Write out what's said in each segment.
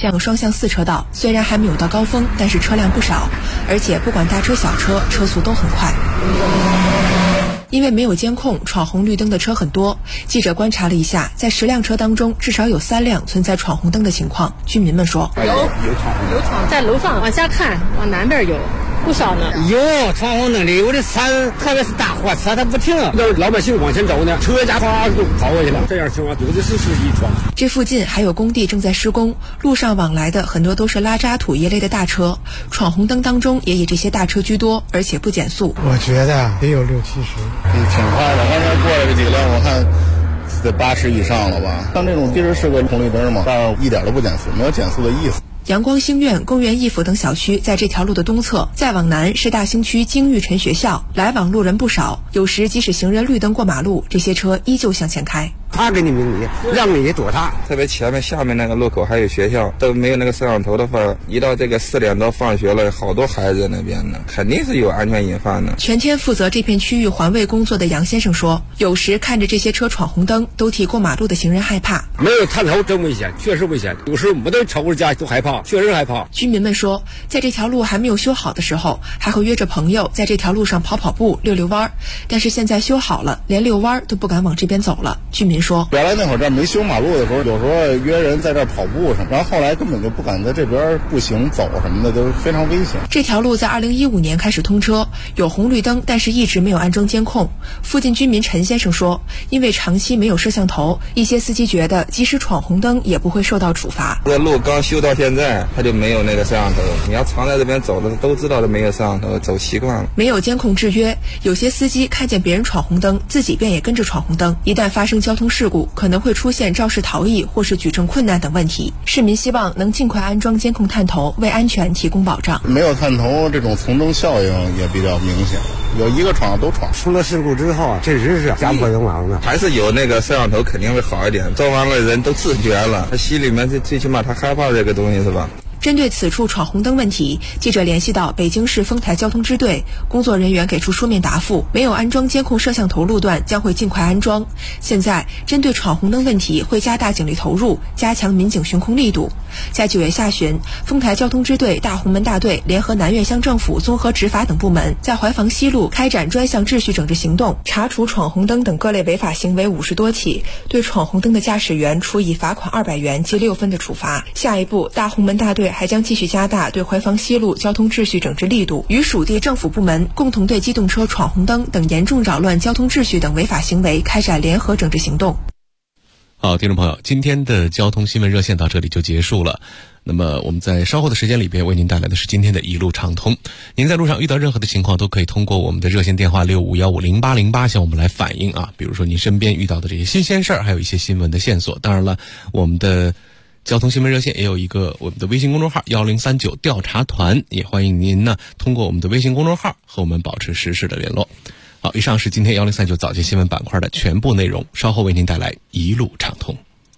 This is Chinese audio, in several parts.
向双向4车道，虽然还没有到高峰，但是车辆不少，而且不管大车小车，车速都很快。因为没有监控，闯红绿灯的车很多。记者观察了一下，在10辆车当中，至少有3辆存在闯红灯的情况。居民们说， 有闯，在楼上往下看，往南边有。不少呢， 有闯红灯的，有的车，特别是大货车，它不停，老百姓往前走呢，车家哗就跑过去了，这样情况有的是司机闯。 这附近还有工地正在施工，路上往来的很多都是拉渣土一类的大车，闯红灯当中也以这些大车居多，而且不减速。 我觉得得有60-70， 挺快的。刚才过来这几辆，我看得80以上了吧。像这种其实是个红绿灯嘛，但是一点都不减速，没有减速的意思。 阳光兴苑、公园一府等小区在这条路的东侧，再往南是大兴区金玉辰学校，来往路人不少。有时即使行人绿灯过马路，这些车依旧向前开。 他给你明理，让你躲他。 特别前面下面那个路口还有学校，都没有那个摄像头的话，一到这个4点多放学了，好多孩子在那边呢，肯定是有安全隐患的。 全天负责这片区域环卫工作的杨先生说，有时看着这些车闯红灯，都替过马路的行人害怕。 没有探头真危险，确实危险。有时候我们都瞅着家都害怕，确实害怕。 居民们说，在这条路还没有修好的时候，还会约着朋友在这条路上跑步、溜溜弯，但是现在修好了，连遛弯都不敢往这边走了。居民说， 原来那会儿这没修马路的时候，有时候约人在这儿跑步什么，然后后来根本就不敢在这边步行走什么的，都非常危险。 这条路在2015年开始通车，有红绿灯，但是一直没有安装监控。附近居民陈先生说，因为长期没有摄像头，一些司机觉得即使闯红灯也不会受到处罚。 这路刚修到现在，他就没有那个摄像头，你要常在这边走的都知道的，没有摄像头，走习惯了。 没有监控制约，有些司机看见别人闯红灯，自己便也跟着闯红灯，一旦发生交通事故，可能会出现肇事逃逸或是举证困难等问题。市民希望能尽快安装监控探头，为安全提供保障。 没有探头，这种从众效应也比较明显，有一个闯都闯。 出了事故之后啊，确实是家破人亡的。 还是有那个摄像头肯定会好一点，撞完了人都自觉了，他心里面最起码他害怕这个东西是吧？ 针对此处闯红灯问题，记者联系到北京市丰台交通支队，工作人员给出书面答复，没有安装监控摄像头路段将会尽快安装。现在针对闯红灯问题，会加大警力投入，加强民警巡控力度。在9月下旬，丰台交通支队大红门大队联合南岳乡政府综合执法等部门，在怀房西路开展专项秩序整治行动，查处闯红灯等各类违法行为50多起，对闯红灯的驾驶员处以罚款200元记6分的处罚。下一步，大红门大队还将继续加大对怀房西路交通秩序整治力度，与属地政府部门共同对机动车闯红灯等严重扰乱交通秩序等违法行为开展联合整治行动。 好，听众朋友，今天的交通新闻热线到这里就结束了。那么我们在稍后的时间里边为您带来的是今天的一路畅通。您在路上遇到任何的情况，都可以通过我们的热线电话65150808向我们来反映啊。比如说你身边遇到的这些新鲜事儿，还有一些新闻的线索。当然了，我们的交通新闻热线也有一个我们的微信公众号1039调查团，也欢迎您呢通过我们的微信公众号和我们保持实时的联络。好，以上是今天1039早间新闻板块的全部内容，稍后为您带来一路畅通。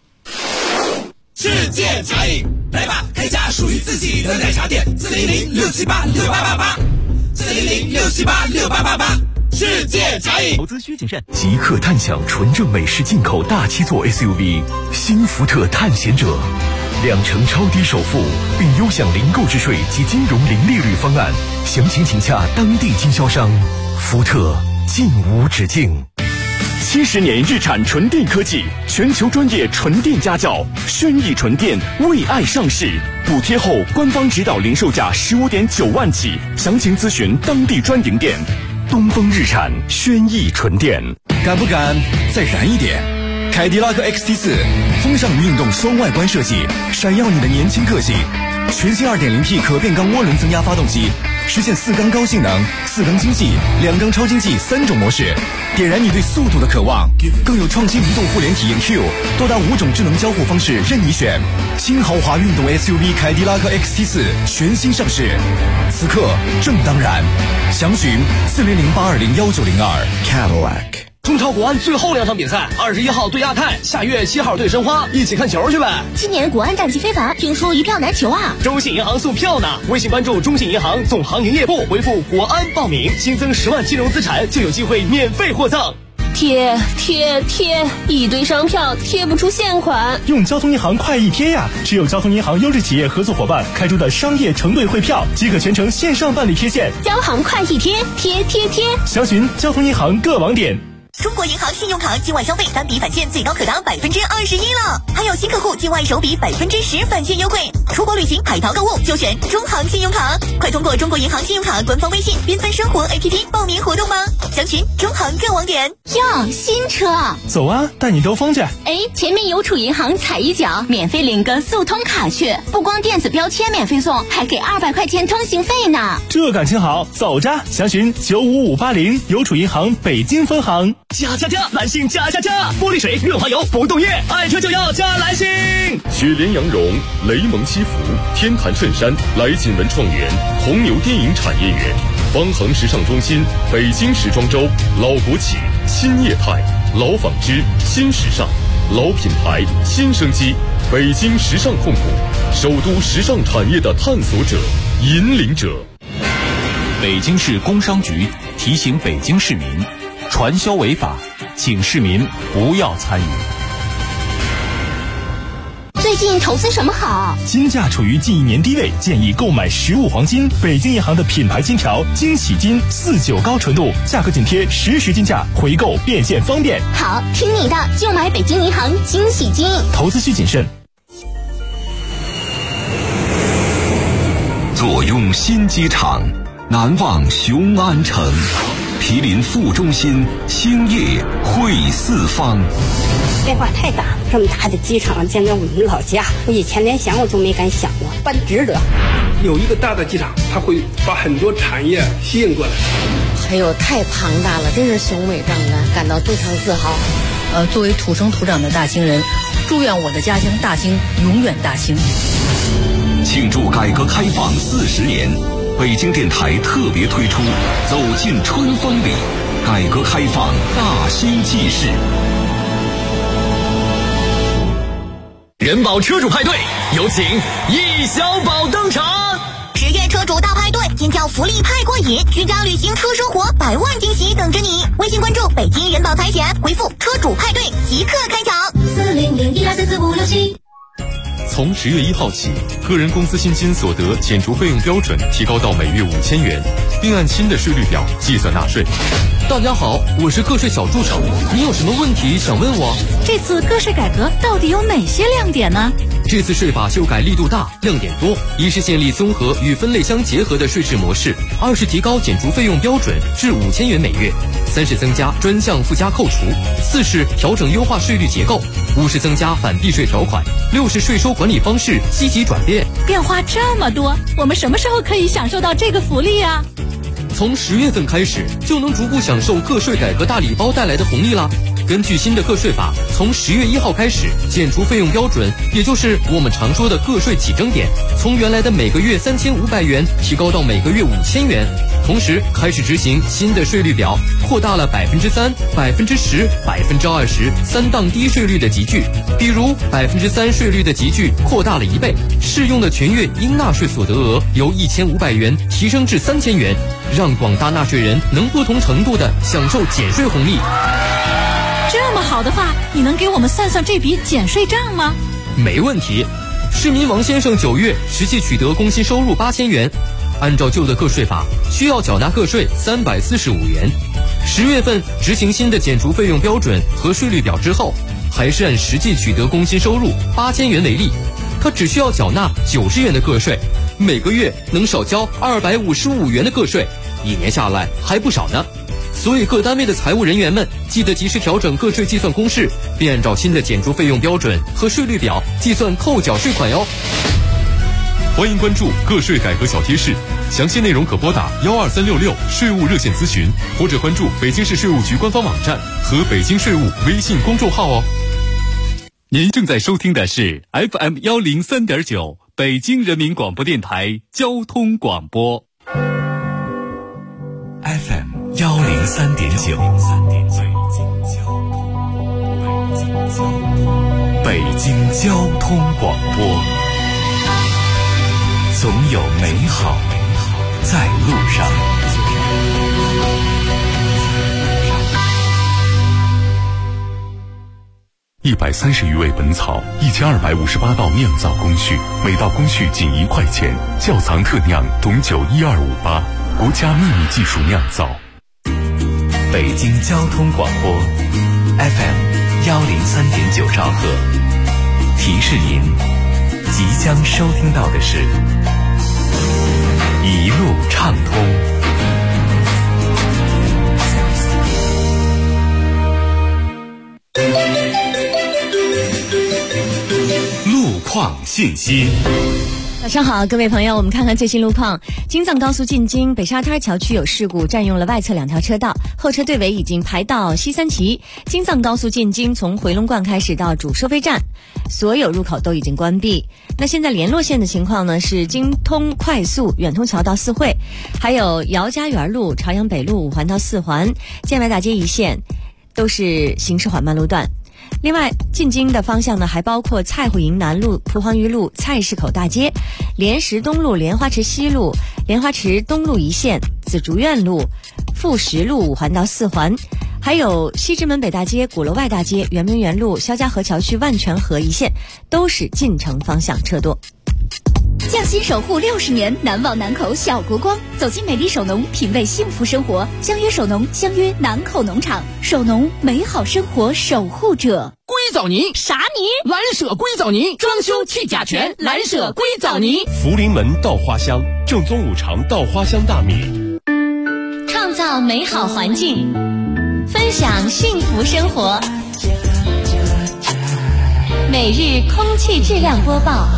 世界茶饮，来吧，开家属于自己的奶茶店，400-678-6888，400-678-6888，世界茶饮。 投资需谨慎。即刻探享纯正美式进口大7座 SUV 新福特探险者，2成超低首付，并优享零购置税及金融零利率方案，详情请洽当地经销商。福特尽无止境。70年日产纯电科技，全球专业纯电家教，轩逸纯电为爱上市，补贴后官方指导零售价15.9万起，详情咨询当地专营店。东风日产轩逸纯电。 敢不敢再燃一点？凯迪拉克 XT4 风尚运动双外观设计，闪耀你的年轻个性。全新 2.0T 可变缸涡轮增压发动机，实现4缸高性能、4缸经济、2缸超经济3种模式，点燃你对速度的渴望。更有创新移动互联体验 Q， 多达5种智能交互方式任你选。新豪华运动 SUV 凯迪拉克 XT4 全新上市，此刻正当然。详询4008201902 Cadillac。 中超国安最后2场比赛，21号对亚太，下月7号对申花，一起看球去呗。 今年国安战绩非凡，听说一票难求啊。 中信银行送票呢，微信关注中信银行总行营业部，回复国安报名，新增10万金融资产就有机会免费获赠。 贴，一堆商票贴不出现款。 用交通银行快易贴呀！持有交通银行优质企业合作伙伴开出的商业承兑汇票，即可全程线上办理贴现。 交行快易贴，贴。 详询交通银行各网点。 中国银行信用卡境外消费单笔返现最高可达21%了，还有新客户境外首笔10%返现优惠。出国旅行、海淘购物就选中行信用卡，快通过中国银行信用卡官方微信缤纷生活 APP 报名活动吧。详询中行各网点。 哟，新车， 走啊，带你兜风去。 前面邮储银行踩一脚，免费领个速通卡去，不光电子标签免费送，还给200块钱通行费呢。 这感情好，走着。详询95580邮储银行北京分行。 加！蓝星加！玻璃水、润滑油、不冻液，爱车就要加蓝星。 雪莲羊绒、雷蒙西服、天坛衬衫、来锦文创园、红牛电影产业园、方恒时尚中心、北京时装周、老国企、新业态、老纺织、新时尚、老品牌、新生机，北京时尚控股，首都时尚产业的探索者、引领者。 北京市工商局提醒北京市民，传销违法，请市民不要参与。 最近投资什么好？ 金价处于近1年低位，建议购买实物黄金。北京银行的品牌金条惊喜金49高纯度，价格紧贴实时金价，回购变现方便。 好，听你的，就买北京银行惊喜金。 投资需谨慎。 坐拥新机场，难忘雄安城。毗邻副中心，兴业汇四方。 变化太大了，这么大的机场建在我们老家，我以前连想我都没敢想过，办值得。 有一个大的机场，它会把很多产业吸引过来。 还有太庞大了，真是雄伟壮观，感到非常自豪。 作为土生土长的大兴人，祝愿我的家乡大兴永远大兴。 庆祝改革开放40年。北京电台特别推出《走进春风里》，改革开放大兴纪事。 人保车主派对，有请易小宝登场。 10月车主大派对，尖叫福利派过瘾，居家旅行车生活100万惊喜等着你。微信关注北京人保财险，回复车主派对即刻开抢。40012445667。 从10月1号起，个人工资薪金所得减除费用标准提高到每月5000元，并按新的税率表计算纳税。 大家好，我是个税小助手，你有什么问题想问我？ 这次个税改革到底有哪些亮点呢？ 这次税法修改力度大，亮点多。一是建立综合与分类相结合的税制模式；2是提高减除费用标准至5000元每月；3是增加专项附加扣除；4是调整优化税率结构；5是增加反避税条款；6是税收管理方式积极转变。 变化这么多，我们什么时候可以享受到这个福利啊？ 从10月份开始，就能逐步享受个税改革大礼包带来的红利啦。根据新的个税法，从10月1号开始，减除费用标准，也就是我们常说的个税起征点，从原来的每个月3500元提高到每个月5000元。同时开始执行新的税率表，扩大了3%、10%、20%三档低税率的集聚，比如3%税率的集聚扩大了1倍，适用的全月应纳税所得额由1500元提升至3000元，让广大纳税人能不同程度的享受减税红利。 这么好的话，你能给我们算算这笔减税账吗？ 没问题。市民王先生9月实际取得工薪收入8000元，按照旧的个税法，需要缴纳个税345元。10月份执行新的减除费用标准和税率表之后，还是按实际取得工薪收入8000元为例，他只需要缴纳90元的个税，每个月能少交255元的个税，1年下来还不少呢。所以各单位的财务人员们记得及时调整个税计算公式，并按照新的减除费用标准和税率表计算扣缴税款哟。 欢迎关注个税改革小贴士，详细内容可拨打12366税务热线咨询，或者关注北京市税务局官方网站和北京税务微信公众号哦。 您正在收听的是 FM103.9 北京人民广播电台交通广播。FM103.9 北京交通广播，总有美好在路上。 130余味本草，1258道酿造工序，每道工序仅1块钱。窖藏特酿董酒1258，国家秘密技术酿造。 北京交通广播 FM 103.9兆赫，提示您即将收听到的是一路畅通。 路况信息。 早上好，各位朋友，我们看看最新路况。京藏高速进京北沙滩桥区有事故，占用了外侧2条车道，后车队尾已经排到西三旗。京藏高速进京从回龙观开始到主收费站，所有入口都已经关闭。那现在联络线的情况呢，是京通快速远通桥到四惠，还有姚家园路、朝阳北路5环到4环、建外大街一线都是行驶缓慢路段。另外，进京的方向呢，还包括蔡户营南路、蒲黄榆路、菜市口大街、莲石东路、莲花池西路、莲花池东路一线、紫竹院路、富石路5环到4环，还有西直门北大街、鼓楼外大街、圆明园路、肖家河桥区万泉河一线，都是进城方向车多。 匠心守护60年，难忘南口小国光。走进美丽首农，品味幸福生活。相约首农，相约南口农场。首农，美好生活守护者。 硅藻泥啥泥？ 蓝舍硅藻泥，装修去甲醛，蓝舍硅藻泥。 福临门稻花香，正宗5常稻花香大米。 创造美好环境，分享幸福生活。每日空气质量播报。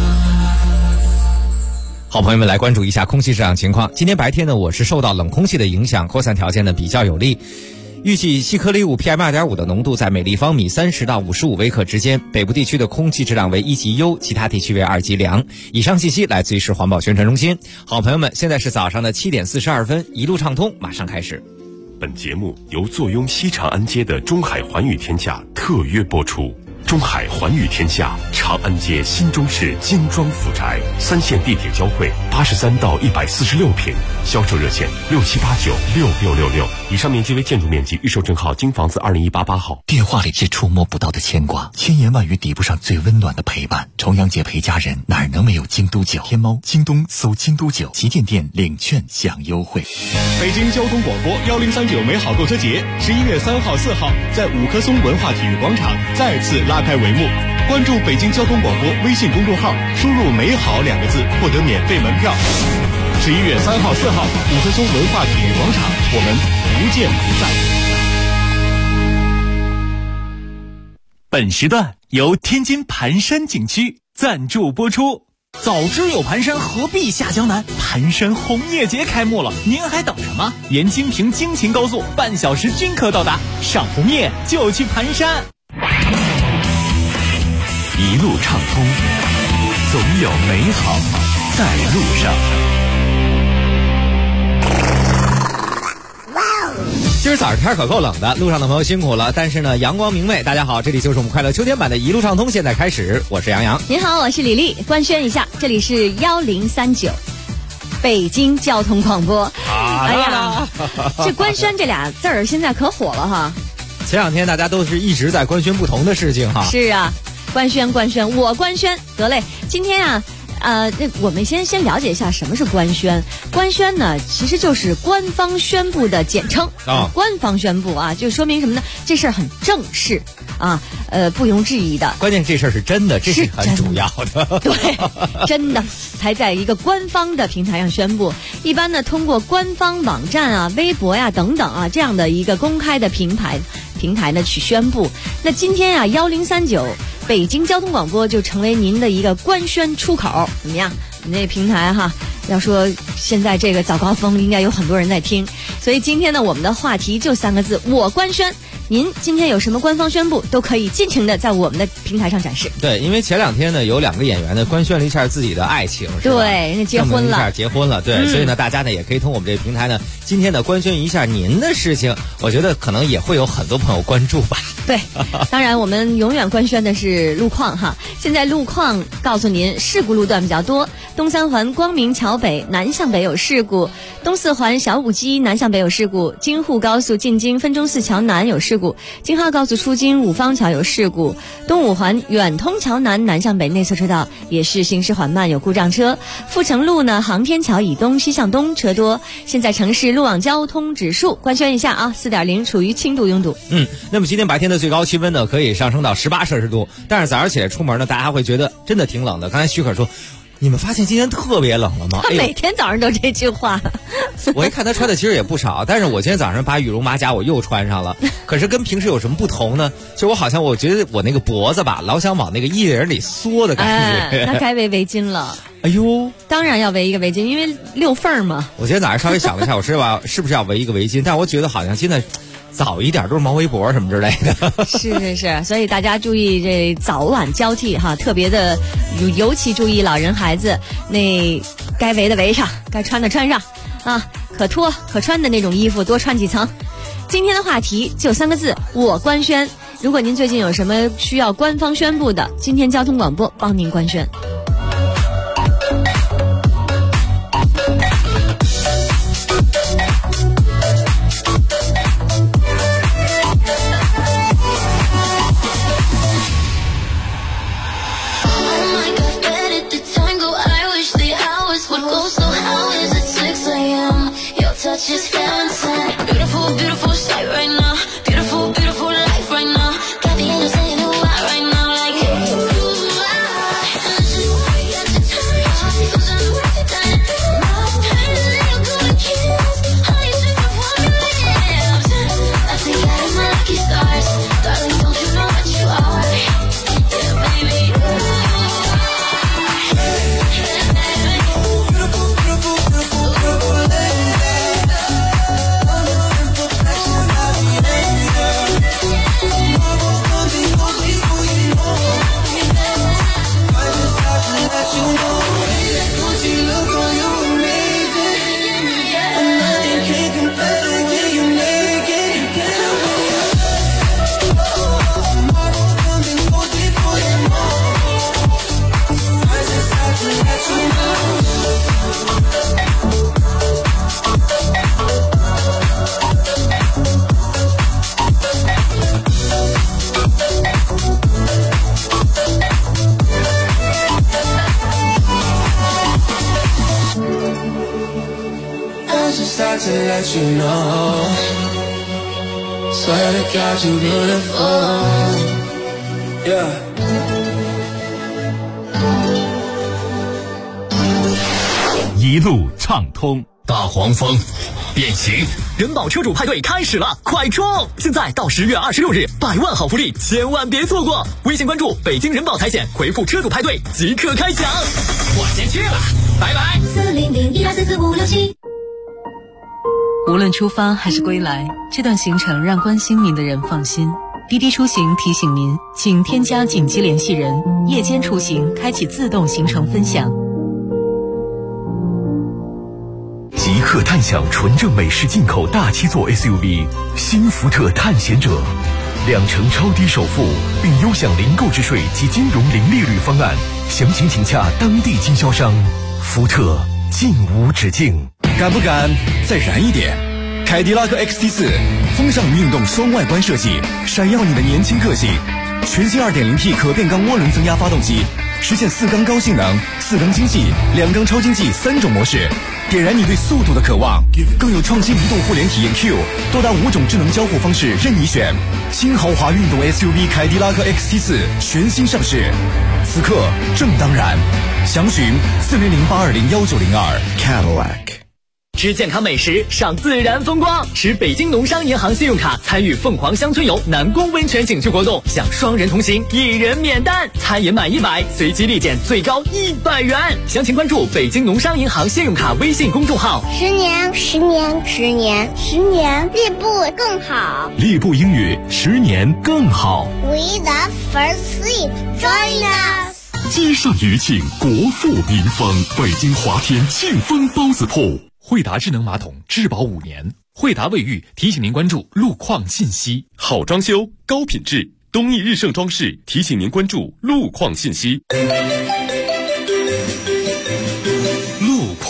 好朋友们，来关注一下空气质量情况。今天白天呢，我是受到冷空气的影响，扩散条件呢比较有利。预计细颗粒物 PM2.5 的浓度在每立方米30到55微克之间，北部地区的空气质量为1级优，其他地区为2级良。以上信息来自于市环保宣传中心。好朋友们，现在是早上的7点42分，一路畅通马上开始。 本节目由坐拥西长安街的中海环宇天下特约播出。中海环宇天下，长安街新中式精装府宅，3线地铁交汇，83到146平，销售热线67896666。以上面积为建筑面积，预售证号京房子20188号。 电话里是触摸不到的牵挂，千言万语抵不上最温暖的陪伴。重阳节陪家人，哪能没有京都酒？天猫、京东搜京都酒，旗舰店领券享优惠。 北京交通广播1039美好购车节11月3号、4号在五棵松文化体育广场再次拉开帷幕。关注北京交通广播微信公众号，输入美好2个字获得免费门票。11月3号、4号五棵松文化体育广场，我们不见不散。 本时段由天津盘山景区赞助播出。 早知有盘山，何必下江南？盘山红叶节开幕了，您还等什么？沿京平京秦高速半小时均可到达，赏红叶就去盘山。 一路畅通，总有美好在路上。 今儿早上天可够冷的，路上的朋友辛苦了，但是呢，阳光明媚。大家好，这里就是我们快乐秋天版的一路畅通，现在开始，我是杨洋。 您好，我是李丽。官宣一下，这里是1039北京交通广播。哎呀，这官宣这俩字儿现在可火了哈。 前2天大家都是一直在官宣不同的事情哈。 是啊，官宣，我官宣得嘞。今天啊，那我们先了解一下什么是官宣。官宣呢，其实就是官方宣布的简称啊。官方宣布啊，就说明什么呢？这事儿很正式啊，不容置疑的。 关键这事儿是真的，这是很主要的。 对，真的才在一个官方的平台上宣布。一般呢，通过官方网站啊、微博呀、等等啊这样的一个公开的平台呢去宣布。那今天啊，1039北京交通广播就成为您的一个官宣出口，怎么样？你那平台哈，要说现在这个早高峰应该有很多人在听，所以今天呢，我们的话题就3个字：我官宣。您今天有什么官方宣布，都可以尽情的在我们的平台上展示。 对，因为前2天呢，有2个演员呢官宣了一下自己的爱情，是吧？ 对，人家结婚了， 对，所以呢，大家呢也可以通过我们这个平台呢，今天呢官宣一下您的事情，我觉得可能也会有很多朋友关注吧。 对，当然我们永远官宣的是路况哈。现在路况告诉您，事故路段比较多， 东三环光明桥北南向北有事故，东四环小武基南向北有事故，京沪高速进京分钟寺桥南有事故，京哈高速出京五方桥有事故，东五环远通桥南南向北内侧车道也是行驶缓慢有故障车，阜成路呢航天桥以东西向东车多。现在城市路网交通指数官宣一下啊，4.0，处于轻度拥堵。 那么今天白天的最高气温呢可以上升到18摄氏度，但是早上起来出门呢，大家会觉得真的挺冷的。刚才许可说，你们发现今天特别冷了吗？ 他每天早上都这句话。 我一看他穿的其实也不少，但是我今天早上把羽绒马甲我又穿上了，可是跟平时有什么不同呢？就我好像我觉得我那个脖子吧，老想往那个衣领里缩的感觉。 那该围围巾了。 哎呦， 当然要围一个围巾，因为6缝嘛。 我今天早上稍微想了一下，我是不是要围一个围巾？但我觉得好像现在早一点都是毛围脖什么之类的。 是，所以大家注意这早晚交替哈，特别的尤其注意老人孩子，那该围的围上，该穿的穿上啊，可脱可穿的那种衣服多穿几层。今天的话题就3个字，我官宣。如果您最近有什么需要官方宣布的，今天交通广播帮您官宣。 Just found beautiful, beautiful sight right now. Beautiful, beautiful life right now. Got the angels saying who I right now. Like, hey, who I? And this is why we got the time. Feels unworth it, that pain is real good kiss. How you super for me lips? I think I am my lucky stars. Darling, don't you know what you are? Yeah, baby, to let you know. Swear to God you beautiful. Yeah. 一路畅通， 大黄蜂变形，人保车主派对开始了，快冲！现在到10月26日，100万好福利，千万别错过！微信关注北京人保财险，回复车主派对即刻开奖。我先去了，拜拜。 40012444567。 无论出发还是归来，这段行程让关心您的人放心。滴滴出行提醒您，请添加紧急联系人，夜间出行开启自动行程分享。 极客探享纯正美式进口大7座 SUV 新福特探险者，2成超低首付，并优享零购置税及金融零利率方案，详情请洽当地经销商。福特进无止境。 敢不敢再燃一点？凯迪拉克 XT4 风尚与运动双外观设计，闪耀你的年轻个性。全新 2.0T 可变缸涡轮增压发动机，实现4缸高性能、4缸经济、2缸超经济3种模式，点燃你对速度的渴望。更有创新移动互联体验 Q， 多达5种智能交互方式任你选。新豪华运动 SUV 凯迪拉克 XT4 全新上市，此刻正当然。详询4008201902 Cadillac。 吃健康美食，赏自然风光，持北京农商银行信用卡参与凤凰乡村游南宫温泉景区活动，享双人同行，1人免单，餐饮满100，随机立减最高100元。详情关注北京农商银行信用卡微信公众号。 10年，10年，10年，10年，立步更好。 立步英语10年更好。 We the first seat, join us。 街上余庆，国富民丰，北京华天庆丰包子铺。 惠达智能马桶质保5年，惠达卫浴提醒您关注路况信息。 好装修，高品质，东益日盛装饰提醒您关注路况信息。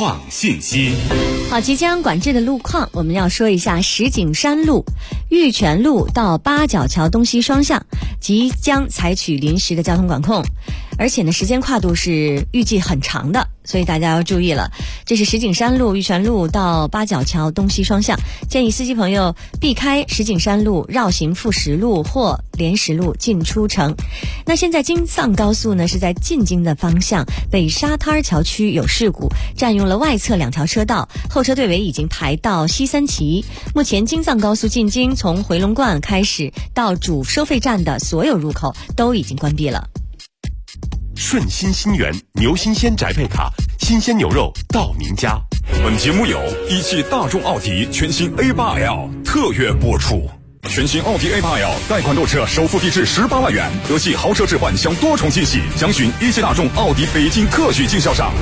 况信息。 好，即将管制的路况，我们要说一下石景山路、玉泉路到八角桥东西双向即将采取临时的交通管控，而且呢，时间跨度是预计很长的，所以大家要注意了。这是石景山路、玉泉路到八角桥东西双向，建议司机朋友避开石景山路，绕行富石路或莲石路进出城。那现在京藏高速呢是在进京的方向，北沙滩桥区有事故，占用了外侧2条车道，后车队尾已经排到西三旗。目前京藏高速进京从回龙观开始到主收费站的所有入口都已经关闭了。 顺心新源牛新鲜宅配卡，新鲜牛肉到您家。 本节目由一汽大众奥迪全新 A8L 特约播出。全新奥迪 A8L 贷款购车首付低至18万元，德系豪车置换享多重惊喜，详询一汽大众奥迪北京特许经销商。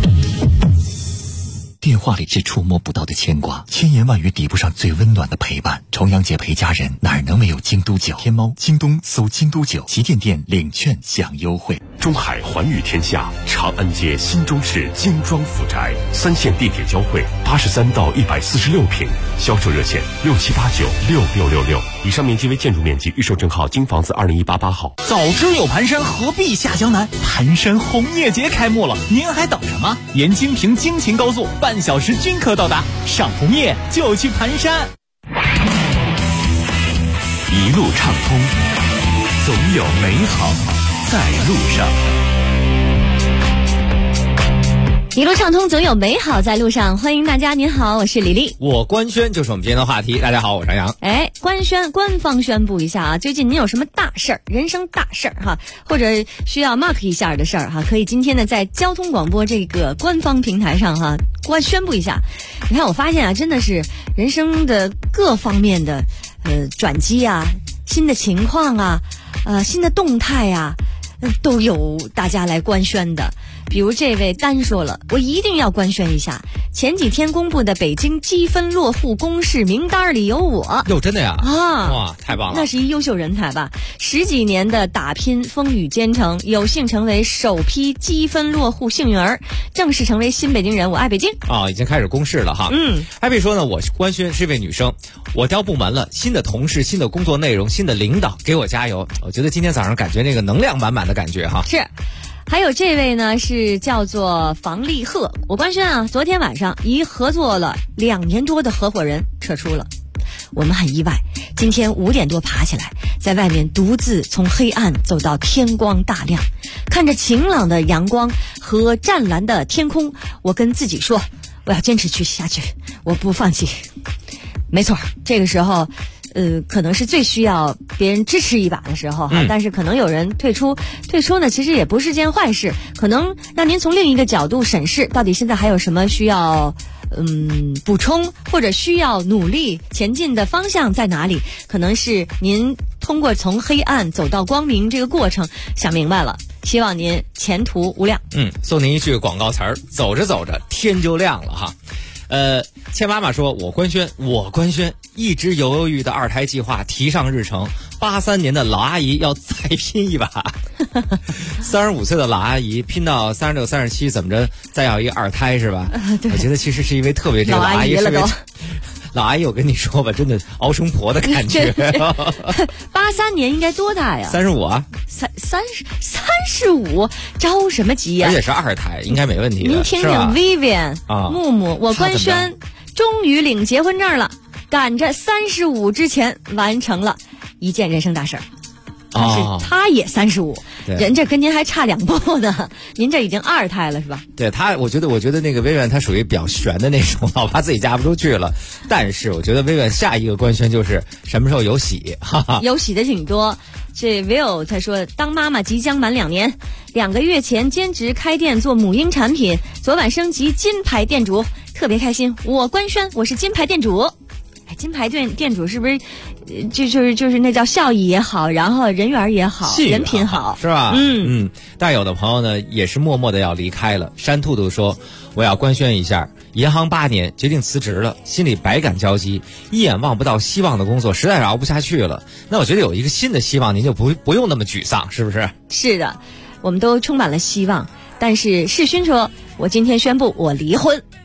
电话里是触摸不到的牵挂，千言万语抵不上最温暖的陪伴。重阳节陪家人，哪能没有京都酒？天猫、京东搜京都酒，旗舰店领券享优惠。 中海环宇天下，长安街新中式精装府宅，3线地铁交汇，83到146平，销售热线67896666。以上面积为建筑面积，预售证号京房子20188号。 早知有盘山，何必下江南？盘山红叶节开幕了，您还等什么？沿京平京秦高速半小时均可到达，赏红叶就去盘山。 一路畅通，总有美好在路上。 一路畅通，总有美好在路上。欢迎大家，您好，我是李丽。 我官宣就是我们今天的话题。大家好，我是张扬。 官方宣布一下啊，最近您有什么大事儿、人生大事儿哈，或者需要 mark 一下的事儿哈，可以今天呢在交通广播这个官方平台上哈，宣布一下。你看，我发现啊，真的是人生的各方面的转机啊、新的情况啊、新的动态啊，都有大家来官宣的。比如这位单说了，我一定要官宣一下，前几天公布的北京积分落户公示名单里有我。 哟，真的呀？ 啊， 哇，太棒了！ 那是一优秀人才吧？10几年的打拼，风雨兼程，有幸成为首批积分落户幸运儿，正式成为新北京人。我爱北京啊，已经开始公示了哈。艾比说呢，我官宣是一位女生，我调部门了，新的同事，新的工作内容，新的领导，给我加油！我觉得今天早上感觉那个能量满满的感觉哈。 是。还有这位呢是叫做房立鹤，我官宣啊，昨天晚上一合作了2年多的合伙人撤出了，我们很意外，今天5点多爬起来，在外面独自从黑暗走到天光大亮，看着晴朗的阳光和湛蓝的天空，我跟自己说，我要坚持下去，我不放弃。没错，这个时候可能是最需要别人支持一把的时候哈，但是可能有人退出呢，其实也不是件坏事，可能让您从另一个角度审视，到底现在还有什么需要补充或者需要努力前进的方向在哪里？可能是您通过从黑暗走到光明这个过程想明白了，希望您前途无量。 送您一句广告词儿，走着走着天就亮了哈。倩妈妈说，我官宣，一直犹豫的2胎计划提上日程，83年的老阿姨要再拼一把，35岁的老阿姨拼到36、37，怎么着再要一2胎是吧？我觉得其实是一位特别这个老阿姨是位老阿姨，我跟你说吧，真的熬成婆的感觉。 83年应该多大呀 ？35啊 ，35，着什么急呀？ 而且是2胎，应该没问题的。 您听听 Vivian 木木，我官宣，终于领结婚证了，赶着35之前完成了一件人生大事儿。但是他也35，人这跟您还差2步呢，您这已经2胎了是吧？ 对他，我觉得那个薇薇他属于比较悬的那种，老怕自己嫁不出去了。但是我觉得薇薇下一个官宣就是什么时候有喜，哈哈， 有喜的挺多。这 Will 他说，当妈妈即将满2年，2个月前兼职开店做母婴产品，昨晚升级金牌店主，特别开心。我官宣，我是金牌店主。金牌店主是不是就是那叫效益也好，然后人缘也好，人品好， 是吧？但有的朋友呢也是默默的要离开了。山兔兔说，我要官宣一下，银行8年决定辞职了，心里百感交集，一眼望不到希望的工作实在是熬不下去了。那我觉得有一个新的希望，您就不用那么沮丧，是不是？ 是的，我们都充满了希望。但是世勋说，我今天宣布我离婚。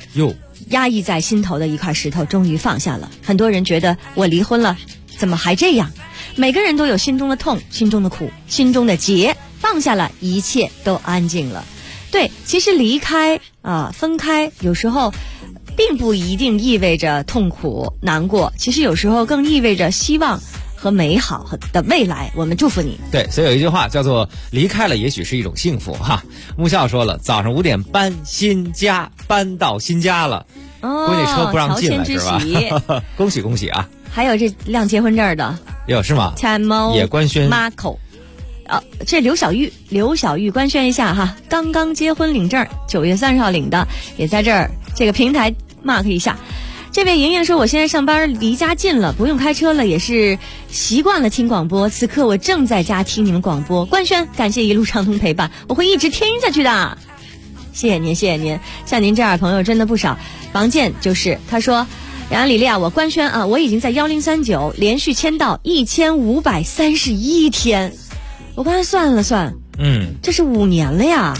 压抑在心头的一块石头终于放下了。很多人觉得我离婚了，怎么还这样？每个人都有心中的痛，心中的苦，心中的结，放下了，一切都安静了。对，其实离开分开有时候并不一定意味着痛苦难过，其实有时候更意味着希望和美好的未来。我们祝福你。 对，所以有一句话叫做离开了也许是一种幸福哈。木笑说了，早上5点搬新家，搬到新家了，估计车不让进了是吧？恭喜恭喜啊！还有这亮结婚证的有是吗？ 也官宣 Marco。这刘小玉官宣一下哈，刚刚结婚领证，9月30号领的，也在这儿这个平台 mark 一下。这位莹莹说，我现在上班离家近了，不用开车了，也是习惯了听广播，此刻我正在家听你们广播。官宣，感谢一路畅通陪伴，我会一直听下去的。谢谢您，谢谢您，像您这样的朋友真的不少。王健就是他说，杨丽丽啊，我官宣啊，我已经在1039连续签到1531天。我刚才算了算，这是5年了呀。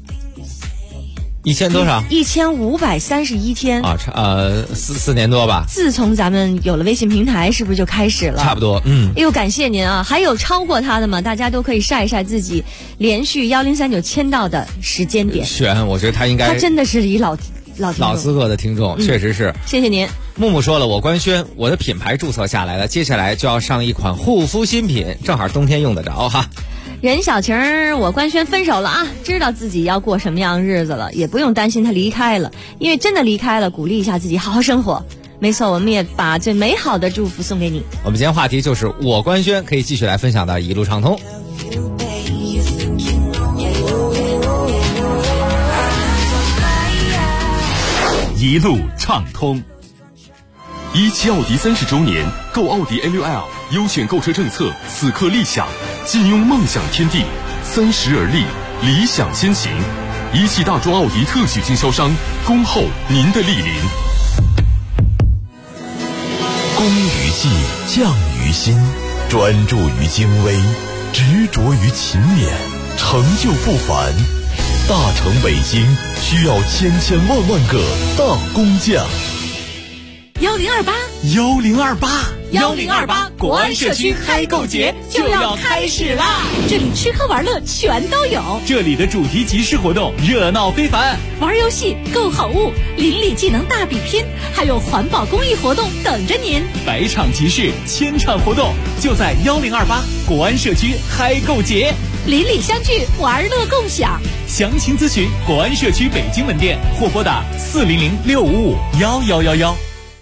1000多少 ？1531天啊，4年多吧。 自从咱们有了微信平台，是不是就开始了？ 差不多， 哎呦，感谢您啊！还有超过他的吗？大家都可以晒一晒自己连续1039签到的时间点。 我觉得他应该， 他真的是一老资格的听众，确实是。 谢谢您。 木木说了，我官宣我的品牌注册下来了，接下来就要上一款护肤新品，正好冬天用得着哈。 任小晴，我官宣分手了啊，知道自己要过什么样的日子了，也不用担心他离开了，因为真的离开了，鼓励一下自己好好生活。没错，我们也把最美好的祝福送给你。 我们今天话题就是我官宣，可以继续来分享到一路畅通。 一路畅通。17奥迪30周年，购奥迪 A6L 优选购车政策此刻立享，尽拥梦想天地，30而立，理想先行。17大众奥迪特许经销商，恭候您的莅临。 工于技，匠于心，专注于精微，执着于勤勉，成就不凡。大成北京需要千万万个大工匠。 1028 国安社区嗨购节就要开始啦！ 这里吃喝玩乐全都有， 这里的主题集市活动热闹非凡， 玩游戏、购好物、邻里技能大比拼，还有环保公益活动等着您。 百场集市，千场活动，就在1028国安社区嗨购节， 邻里相聚，玩乐共享。 详情咨询国安社区北京门店或拨打400-655-1111。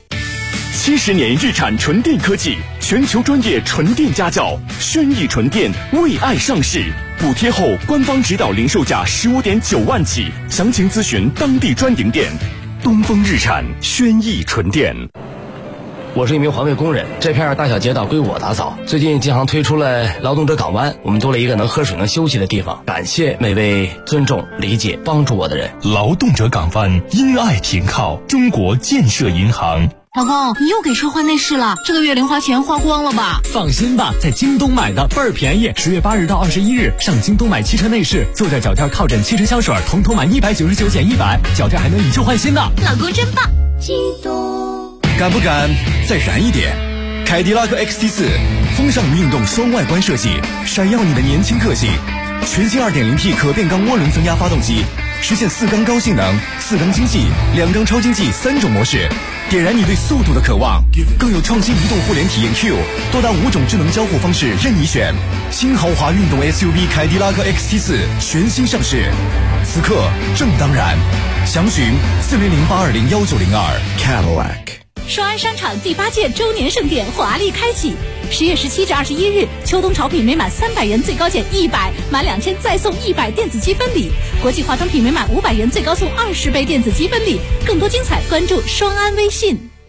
70年日产纯电科技，全球专业纯电家教，轩逸纯电为爱上市，补贴后官方指导零售价15.9万起，详情咨询当地专营店。东风日产轩逸纯电。 我是一名环卫工人，这片大小街道归我打扫。最近京杭推出了劳动者港湾，我们多了一个能喝水能休息的地方。感谢每位尊重、理解、帮助我的人。 劳动者港湾，因爱停靠，中国建设银行。 老公，你又给车换内饰了，这个月零花钱花光了吧？ 放心吧，在京东买的倍儿便宜。10月8日到21日，上京东买汽车内饰，坐在脚垫靠枕汽车香水，统统满199减100，脚垫还能以旧换新呢。 老公真棒！ 激动。 敢不敢再燃一点？凯迪拉克 XT4 风尚与运动双外观设计，闪耀你的年轻个性。全新 2.0T 可变缸涡轮增压发动机，实现4缸高性能、4缸经济、2缸超经济3种模式，点燃你对速度的渴望。更有创新移动互联体验 Q， 多达5种智能交互方式任你选。新豪华运动 SUV 凯迪拉克 XT4 全新上市，此刻正当然。详询400-820-1902 Cadillac。 双安商场第8届周年盛典华丽开启，10月17至21日，秋冬潮品每满300元最高减100，满2000再送100电子积分礼；国际化妆品每满500元最高送20倍电子积分礼。更多精彩，关注双安微信。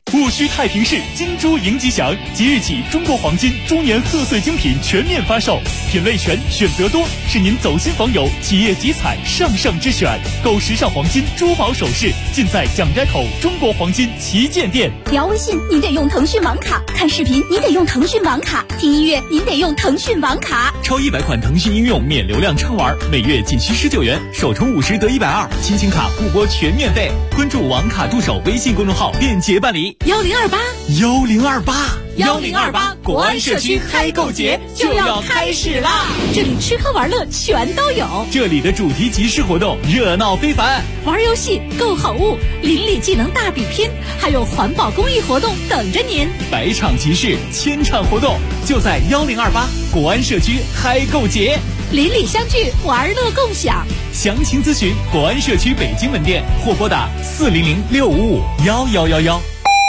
戊戌太平市金猪迎吉祥，即日起中国黄金猪年贺岁精品全面发售，品类全，选择多，是您走亲访友、企业集采上上之选。购时尚黄金珠宝首饰，尽在蒋斋口中国黄金旗舰店。 聊微信你得用腾讯网卡，看视频你得用腾讯网卡，听音乐您得用腾讯网卡。 超100款腾讯应用免流量畅玩，每月仅需19元，首充50得120，亲情卡互拨全免费。关注网卡助手微信公众号，便捷办理。1028，国安社区嗨购节就要开始啦！ 这里吃喝玩乐全都有， 这里的主题集市活动热闹非凡， 玩游戏、购好物、邻里技能大比拼，还有环保公益活动等着您。 100场集市，1000场活动，就在1028国安社区嗨购节， 邻里相聚，玩乐共享。 详情咨询国安社区北京门店或拨打40065511111。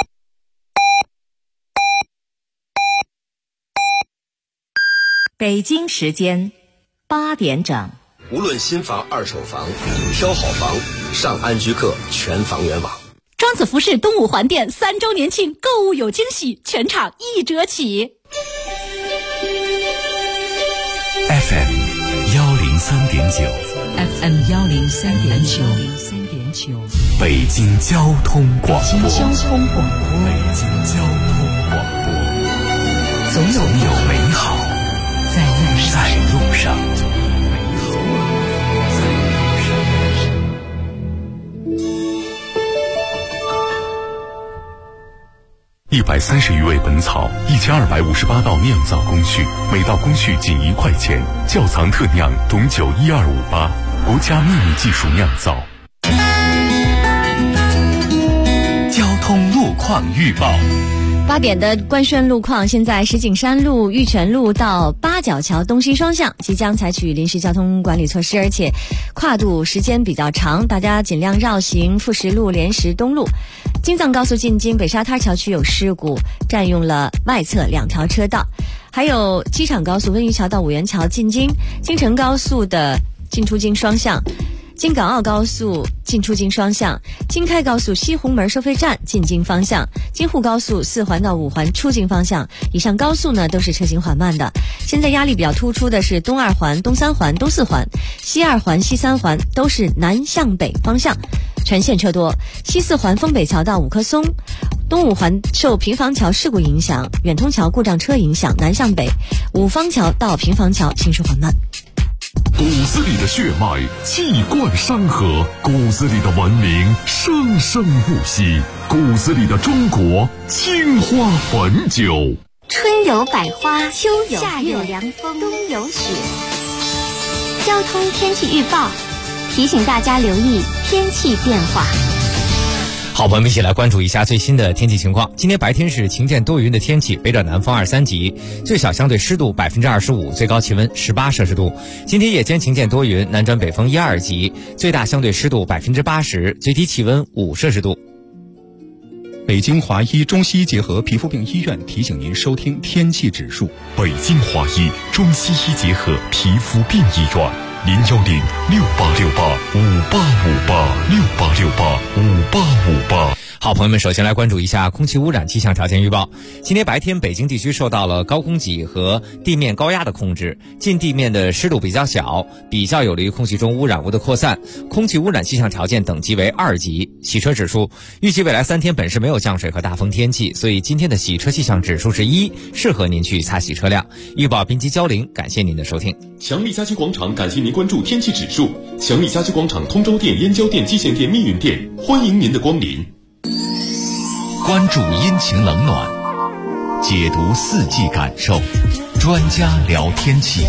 北京时间8点整。 无论新房、二手房，挑好房，上安居客全房源网。 庄子服饰东五环店3周年庆购物有惊喜，全场1折起。 FM 103.9，FM 103.9， 北京交通广播， 北京交通广播， 总有美好在路上。130余味本草，1258道酿造工序，每道工序仅1块钱。窖藏特酿董酒12588，国家秘密技术酿造。交通路况预报。 8点的官宣路况，现在石景山路、玉泉路到八角桥东西双向即将采取临时交通管理措施，而且跨度时间比较长，大家尽量绕行富石路、莲石东路。京藏高速进京北沙滩桥区有事故，占用了外侧2条车道。还有机场高速温榆桥到五元桥进京，京承高速的进出京双向，京港澳高速进出京双向，京开高速西红门收费站进京方向，京沪高速4环到5环出京方向。以上高速呢都是车行缓慢的。现在压力比较突出的是东2环、东3环、东4环，西2环、西3环都是南向北方向，全线车多。西4环丰北桥到五棵松，东5环受平房桥事故影响，远通桥故障车影响，南向北，五方桥到平房桥行驶缓慢。 骨子里的血脉气贯山河，骨子里的文明生生不息，骨子里的中国青花汾酒。 春有百花，秋有夏有凉风，冬有雪。交通天气预报提醒大家留意天气变化。 好，朋友们一起来关注一下最新的天气情况。今天白天是晴间多云的天气，北转南风2、3级，最小相对湿度25%，最高气温18摄氏度。今天夜间晴间多云，南转北风1、2级，最大相对湿度80%，最低气温5摄氏度。 北京华医中西医结合皮肤病医院提醒您收听天气指数。 北京华医中西医结合皮肤病医院，0106868585858 好，朋友们，首先来关注一下空气污染气象条件预报。今天白天北京地区受到了高空挤和地面高压的控制，近地面的湿度比较小，比较有利于空气中污染物的扩散，空气污染气象条件等级为2级。洗车指数，预计未来3天本市没有降水和大风天气，所以今天的洗车气象指数是1，适合您去擦洗车辆。预报编辑焦玲，感谢您的收听。 强力家居广场感谢您关注天气指数。强力家居广场通州店、燕郊店、蓟县店、密云店，欢迎您的光临。 关注阴晴冷暖，解读四季感受，专家聊天气。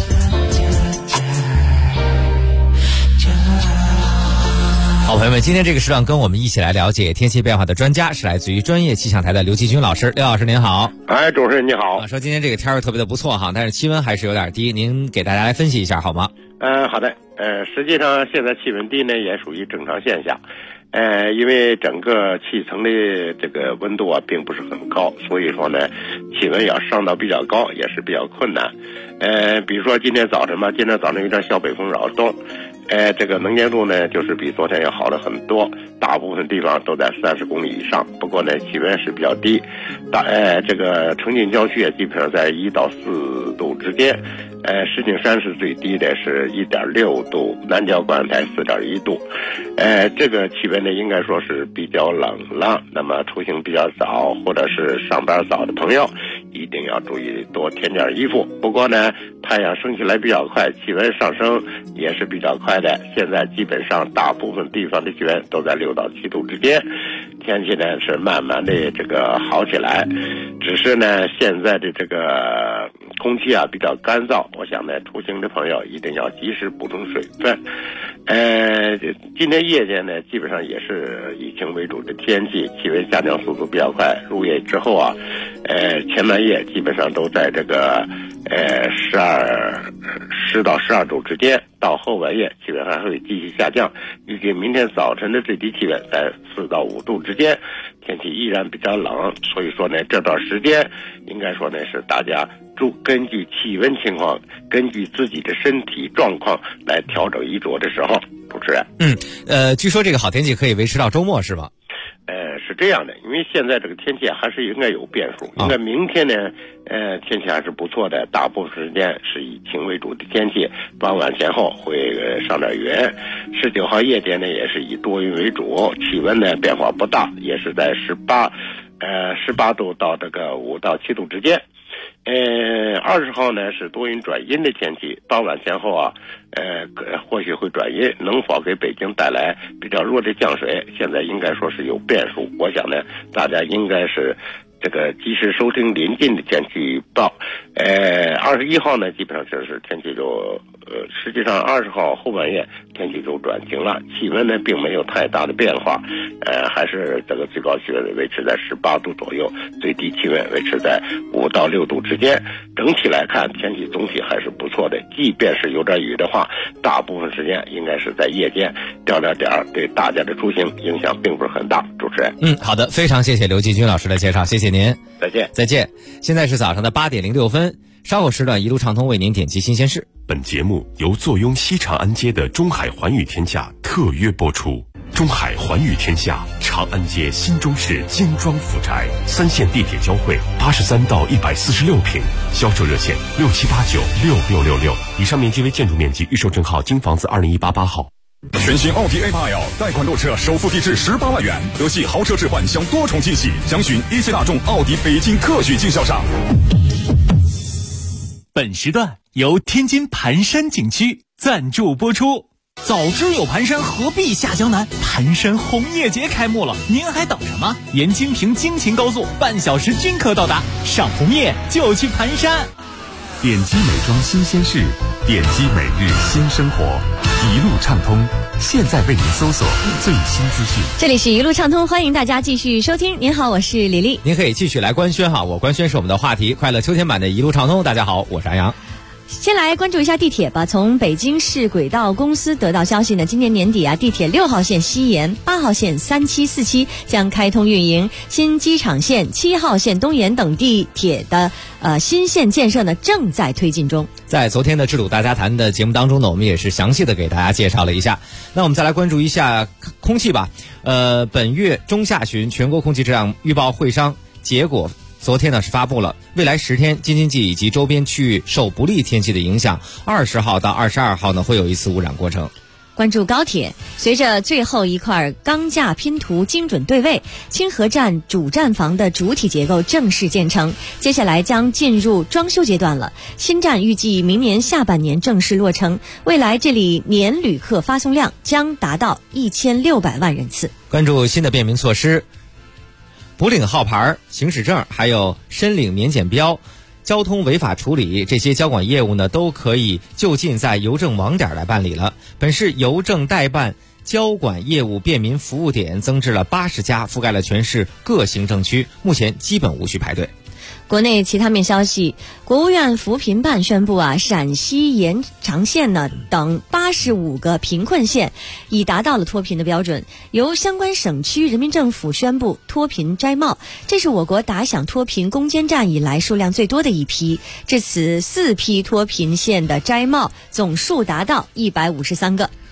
好，朋友们，今天这个时段跟我们一起来了解天气变化的专家是来自于专业气象台的刘继军老师。刘老师您好。 哎，主持人你好。 说今天这个天儿特别的不错哈，但是气温还是有点低，您给大家来分析一下好吗？ 好的。实际上现在气温低呢也属于正常现象。因为整个气层的这个温度啊并不是很高，所以说呢气温要上到比较高也是比较困难。比如说今天早晨有点小北风扰动， 这个能见度呢就是比昨天要好了很多，大部分地方都在30公里以上。不过呢气温是比较低，这个城近郊区也基本上在1到4度之间。石景山是最低的，是1.6度，南郊关台4.1度。这个气温呢应该说是比较冷了，那么出行比较早或者是上班早的朋友一定要注意多添件衣服。不过呢太阳升起来比较快，气温上升也是比较快的，现在基本上大部分地方的气温都在6到7度之间，天气呢是慢慢的这个好起来，只是呢现在的这个空气比较干燥，我想呢出行的朋友一定要及时补充水分。今天夜间呢基本上也是以晴为主的天气，气温下降速度比较快，入夜之后前半夜基本上都在这个10到12度之间，到后半夜气温还会继续下降，预计明天早晨的最低气温在4到5度之间，天气依然比较冷。所以说呢这段时间应该说呢是大家根据气温情况，根据自己的身体状况来调整衣着的时候。主持人， 据说这个好天气可以维持到周末是吗？ 是这样的，因为现在这个天气还是应该有变数。应该明天呢天气还是不错的，大部分时间是以晴为主的天气，傍晚前后会上点云。19号夜间呢也是以多云为主，气温呢变化不大，也是在18度到这个5到7度之间。20号呢是多云转阴的天气，傍晚前后或许会转阴，能否给北京带来比较弱的降水，现在应该说是有变数。我想呢大家应该是这个及时收听临近的天气预报。21号呢基本上就是天气就实际上20号后半夜天气就转晴了，气温呢并没有太大的变化，还是这个最高气温维持在18度左右，最低气温维持在5到6度之间。整体来看天气总体还是不错的，即便是有点雨的话，大部分时间应该是在夜间，掉点点，对大家的出行影响并不是很大。主持人， 好的，非常谢谢刘继军老师的介绍，谢谢您， 再见。 现在是早上的8点06分，稍后时段一路畅通为您点击新鲜事。 本节目由坐拥西长安街的中海环宇天下特约播出。中海环宇天下长安街新中式精装府宅，3线地铁交汇，83到146平，销售热线67896666，以上面积为建筑面积，预售证号京房子20188号。 全新奥迪 A8L 贷款购车首付低至18万元，德系豪车置换享多重惊喜，详询一汽大众奥迪北京特许经销商。 本时段由天津盘山景区赞助播出。早知有盘山，何必下江南？盘山红叶节开幕了，您还等什么？沿京平京秦高速半小时均可到达，赏红叶就去盘山。 点击美妆新鲜事，点击每日新生活，一路畅通，现在为您搜索最新资讯。 这里是一路畅通，欢迎大家继续收听。您好，我是李丽。 您可以继续来官宣哈，我官宣是我们的话题，快乐秋天版的一路畅通。大家好，我是安阳。 先来关注一下地铁吧。从北京市轨道公司得到消息呢，今年年底地铁6号线西延、8号线3747将开通运营，新机场线、7号线东延等地铁的新线建设呢正在推进中。 在昨天的智鲁大家谈的节目当中呢，我们也是详细的给大家介绍了一下。那我们再来关注一下空气吧。本月中下旬全国空气质量预报会商结果昨天呢是发布了，未来10天京津冀以及周边区域受不利天气的影响，20号到22号呢会有一次污染过程。 关注高铁，随着最后一块钢架拼图精准对位，清河站主站房的主体结构正式建成，接下来将进入装修阶段了。新站预计明年下半年正式落成，未来这里年旅客发送量将达到1600万人次。 关注新的便民措施，补领号牌、行驶证，还有申领免检标、交通违法处理这些交管业务呢，都可以就近在邮政网点来办理了。本市邮政代办交管业务便民服务点增至了80家，覆盖了全市各行政区，目前基本无需排队。 国内其他面消息，国务院扶贫办宣布陕西延长县呢等85个贫困县已达到了脱贫的标准，由相关省区人民政府宣布脱贫摘帽，这是我国打响脱贫攻坚战以来数量最多的一批。至此4批脱贫县的摘帽总数达到153个。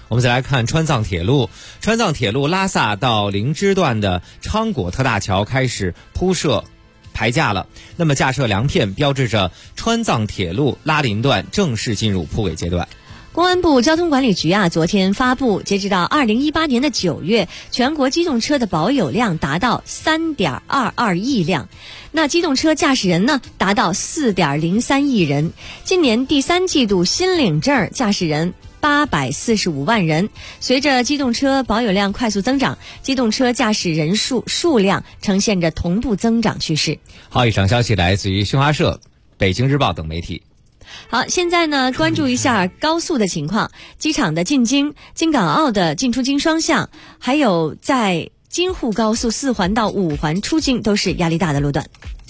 我们再来看川藏铁路，川藏铁路拉萨到林芝段的昌果特大桥开始铺设排架了，那么架设梁片标志着川藏铁路拉林段正式进入铺轨阶段。 公安部交通管理局昨天发布，截止到2018年的9月，全国机动车的保有量达到 3.22 亿辆，那机动车驾驶人呢达到 4.03 亿人。今年第3季度新领证驾驶人845万人。随着机动车保有量快速增长，机动车驾驶人数量呈现着同步增长趋势。 好，以上消息来自于新华社、北京日报等媒体。 好，现在呢，关注一下高速的情况。机场的进京、京港澳的进出京双向，还有在京沪高速4环到5环出京，都是压力大的路段。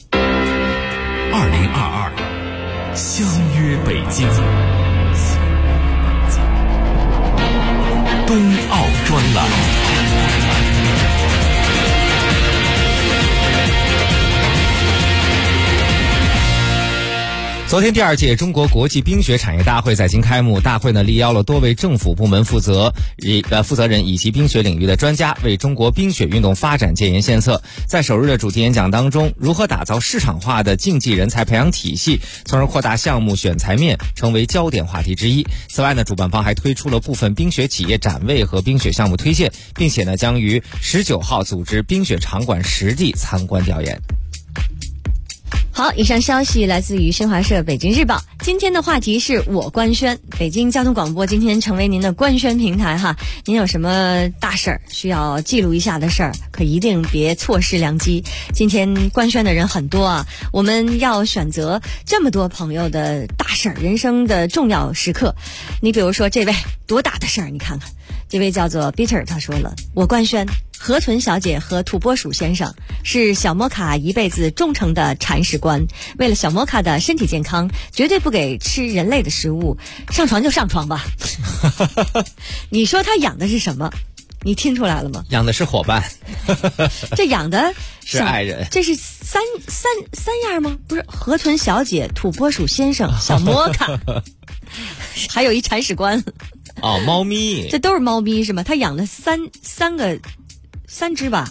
2022相约北京，冬奥专栏。 昨天第2届中国国际冰雪产业大会在京开幕，大会呢力邀了多位政府部门负责人以及冰雪领域的专家，为中国冰雪运动发展建言献策。在首日的主题演讲当中，如何打造市场化的竞技人才培养体系，从而扩大项目选材面，成为焦点话题之一。此外呢，主办方还推出了部分冰雪企业展位和冰雪项目推荐，并且呢将于19号组织冰雪场馆实地参观调研。 好，以上消息来自于新华社、北京日报。今天的话题是我官宣，北京交通广播今天成为您的官宣平台哈。您有什么大事儿需要记录一下的事儿，可一定别错失良机。今天官宣的人很多啊，我们要选择这么多朋友的大事儿，人生的重要时刻。你比如说这位多大的事儿，你看看，这位叫做 Bitter， 他说了，我官宣河豚小姐和土拨鼠先生是小摩卡一辈子忠诚的铲屎官，为了小摩卡的身体健康，绝对不给吃人类的食物，上床就上床吧。你说他养的是什么？你听出来了吗？ 养的是伙伴。 这养的是爱人。 这是三样吗？不是，河豚小姐、土拨鼠先生、小摩卡，还有一铲屎官。 哦，猫咪。 这都是猫咪是吗？他养了三只吧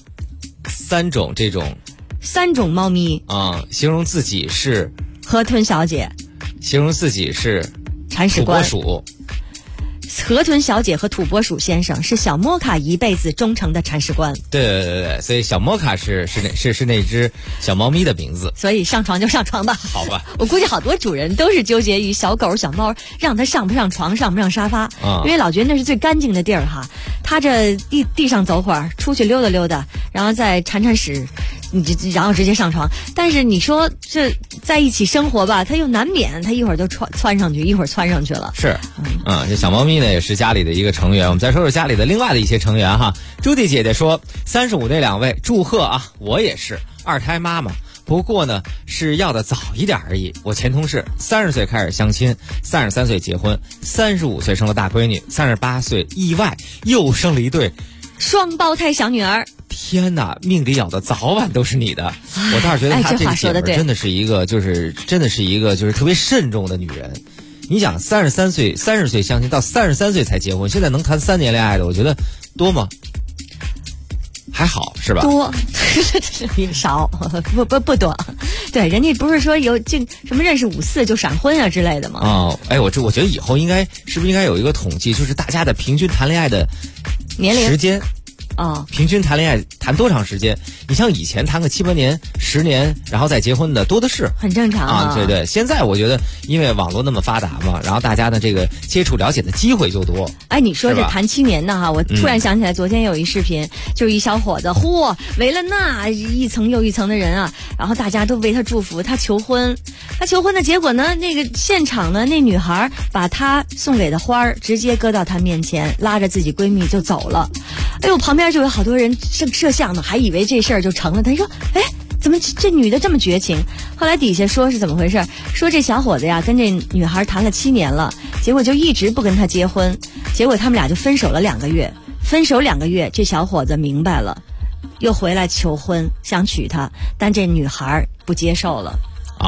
？3种这种。 3种猫咪啊，形容自己是河豚小姐， 形容自己是铲屎官。 土拨鼠。 河豚小姐和土拨鼠先生是小摩卡一辈子忠诚的铲屎官。 对，所以小摩卡是那只小猫咪的名字。 所以上床就上床吧。 好吧。 我估计好多主人都是纠结于小狗小猫让它上不上床，上不上沙发，因为老觉得那是最干净的地儿哈。他这地上走会儿，出去溜达溜达，然后再铲屎，然后直接上床。但是你说这在一起生活吧，他又难免他一会儿就窜上去，一会儿窜上去了。 是，这小猫咪呢也是家里的一个成员。我们再说说家里的另外的一些成员哈。朱迪姐姐说，35那2位祝贺啊，我也是2胎妈妈，不过呢是要的早一点而已。我前同事30岁开始相亲，33岁结婚，35岁生了大闺女，38岁意外又生了一对双胞胎小女儿。 天哪，命里咬的早晚都是你的。我倒是觉得她这个姐们真的是一个就是特别慎重的女人。你想30岁相亲到33岁才结婚，现在能谈3年恋爱的，我觉得多吗？还好是吧？ 多少不多。对，人家不是说有什么认识5次就闪婚啊之类的吗？ 我觉得以后是不是应该有一个统计，就是大家的平均谈恋爱的年龄时间。平均谈恋爱谈多长时间？你像以前谈个7、8年、10年，然后再结婚的多的是， 很正常啊。 对，现在我觉得因为网络那么发达嘛，然后大家的这个接触了解的机会就多。 你说这谈7年的哈，我突然想起来，昨天有一视频，就是一小伙子，围了那一层又一层的人啊，然后大家都为他祝福，他求婚的结果呢，那个现场呢，那女孩把他送给的花儿直接搁到他面前，拉着自己闺蜜就走了。哎呦，旁边就有好多人摄像呢，还以为这事儿就成了。他说：“哎，怎么这女的这么绝情？”后来底下说是怎么回事？说这小伙子呀跟这女孩谈了7年了，结果就一直不跟她结婚，结果他们俩就分手了2个月。分手2个月，这小伙子明白了，又回来求婚，想娶她，但这女孩不接受了。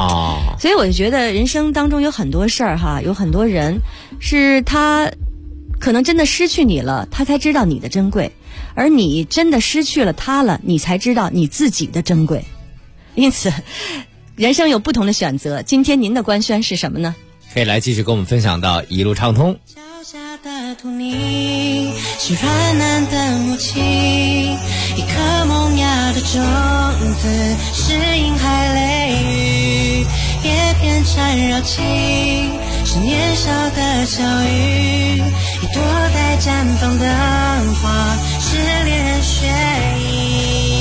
所以我就觉得人生当中有很多事儿哈，有很多人是他可能真的失去你了，他才知道你的珍贵，而你真的失去了他了，你才知道你自己的珍贵。因此人生有不同的选择，今天您的官宣是什么呢？ 可以来继续跟我们分享到一路畅通。 脚下的土泥是软嫩的母亲，一颗萌芽的种子是婴孩泪雨，叶片缠绕情是年少的教育，一朵待绽放的花是恋人血液。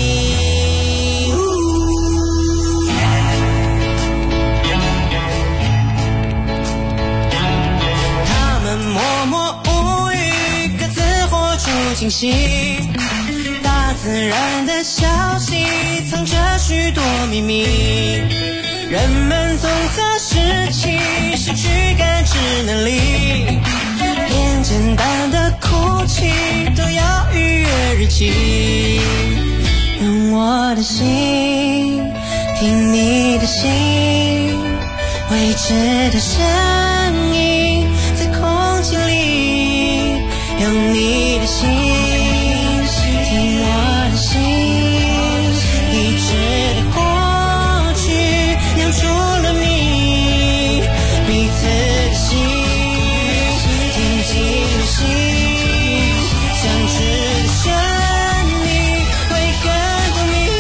默默无语，各自活出惊喜。大自然的消息藏着许多秘密，人们综合时期失去感知能力，连简单的哭泣都要逾越日期。用我的心听你的心，未知的声音在空气里，用你的心听我的心，已知的过去酿出了谜，彼此的心听进了心，相知的旋律会更动听。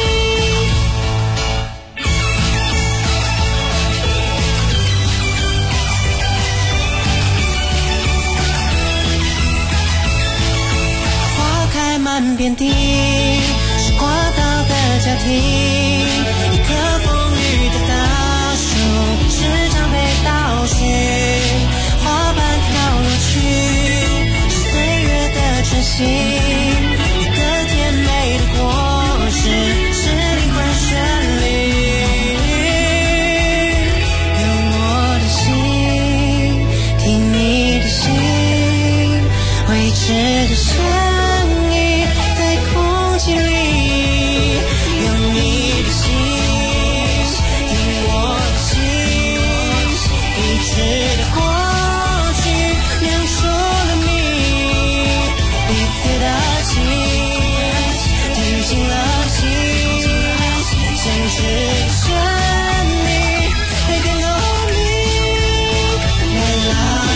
花开满遍地，是刮到的家庭，一棵风雨的大树时常被倒叙，花瓣飘落去是岁月的真心，一个甜美的果实是灵魂旋律。用我的心听你的心，未知的声音在空气里，用你的心听我的心，已知的过去酿出了谜，彼此的心听进了心，相知的旋律会更动听。啦啦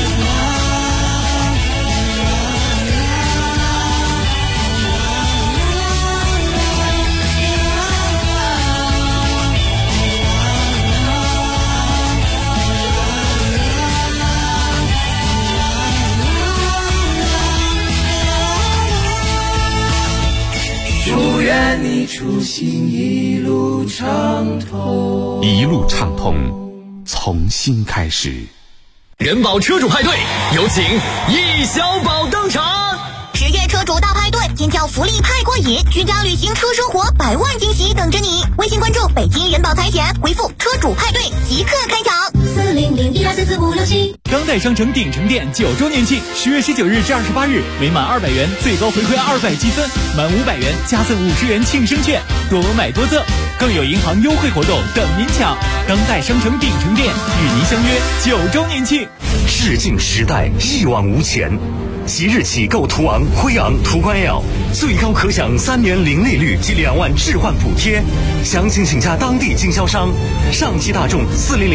祝愿你出行一路畅通， 一路畅通，从新开始。 人保车主派对，有请易小宝登场。 10月车主大派对，尖叫福利派过瘾，居家旅行车生活100万惊喜等着你。微信关注北京人保财险，回复车主派对即刻开抢。40012444567。 当代商城鼎城店9周年庆，10月19日至28日，每满200元最高回馈200积分，满500元加赠50元庆生券，多买多赠，更有银行优惠活动等您抢。当代商城鼎城店与您相约9周年庆。 视镜时代一往无前，即日起购途昂、辉昂、途观 L， 最高可享3年零利率及2万置换补贴，详情请加当地经销商。上汽大众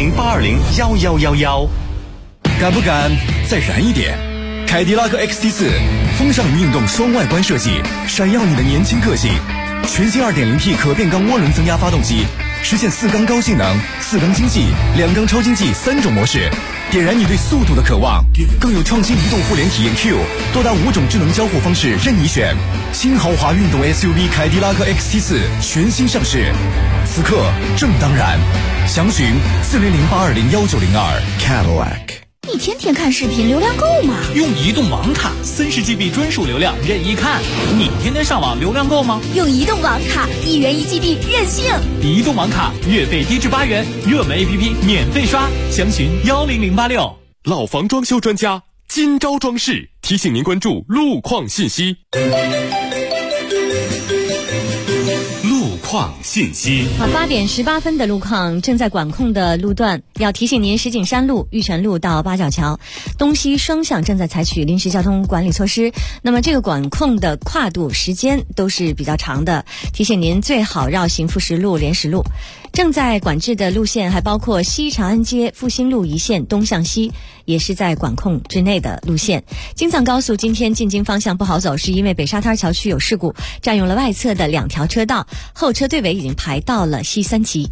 40082011111。 敢不敢再燃一点？凯迪拉克 XT4 风尚与运动双外观设计，闪耀你的年轻个性。全新 2.0T 可变缸涡轮增压发动机，实现4缸高性能、4缸经济、2缸超经济3种模式，点燃你对速度的渴望。更有创新移动互联体验 Q， 多达5种智能交互方式任你选。新豪华运动 SUV 凯迪拉克 XT4 全新上市，此刻正当然。详询40082019902 Cadillac。 你天天看视频，流量够吗？ 用移动网卡30GB 专属流量任意看。你天天上网流量够吗？ 用移动网卡1元1GB 任性。 移动网卡月费低至8元，热门 APP 免费刷。详询10086。 老房装修专家今朝装饰提醒您关注路况信息。路况况信息。 好，8点18分的路况，正在管控的路段要提醒您：石景山路、玉泉路到八角桥东西双向正在采取临时交通管理措施。那么这个管控的跨度时间都是比较长的，提醒您最好绕行富石路、莲石路。正在管制的路线还包括西长安街复兴路一线东向西，也是在管控之内的路线。京藏高速今天进京方向不好走，是因为北沙滩桥区有事故，占用了外侧的2条车道，后车队尾已经排到了西3旗。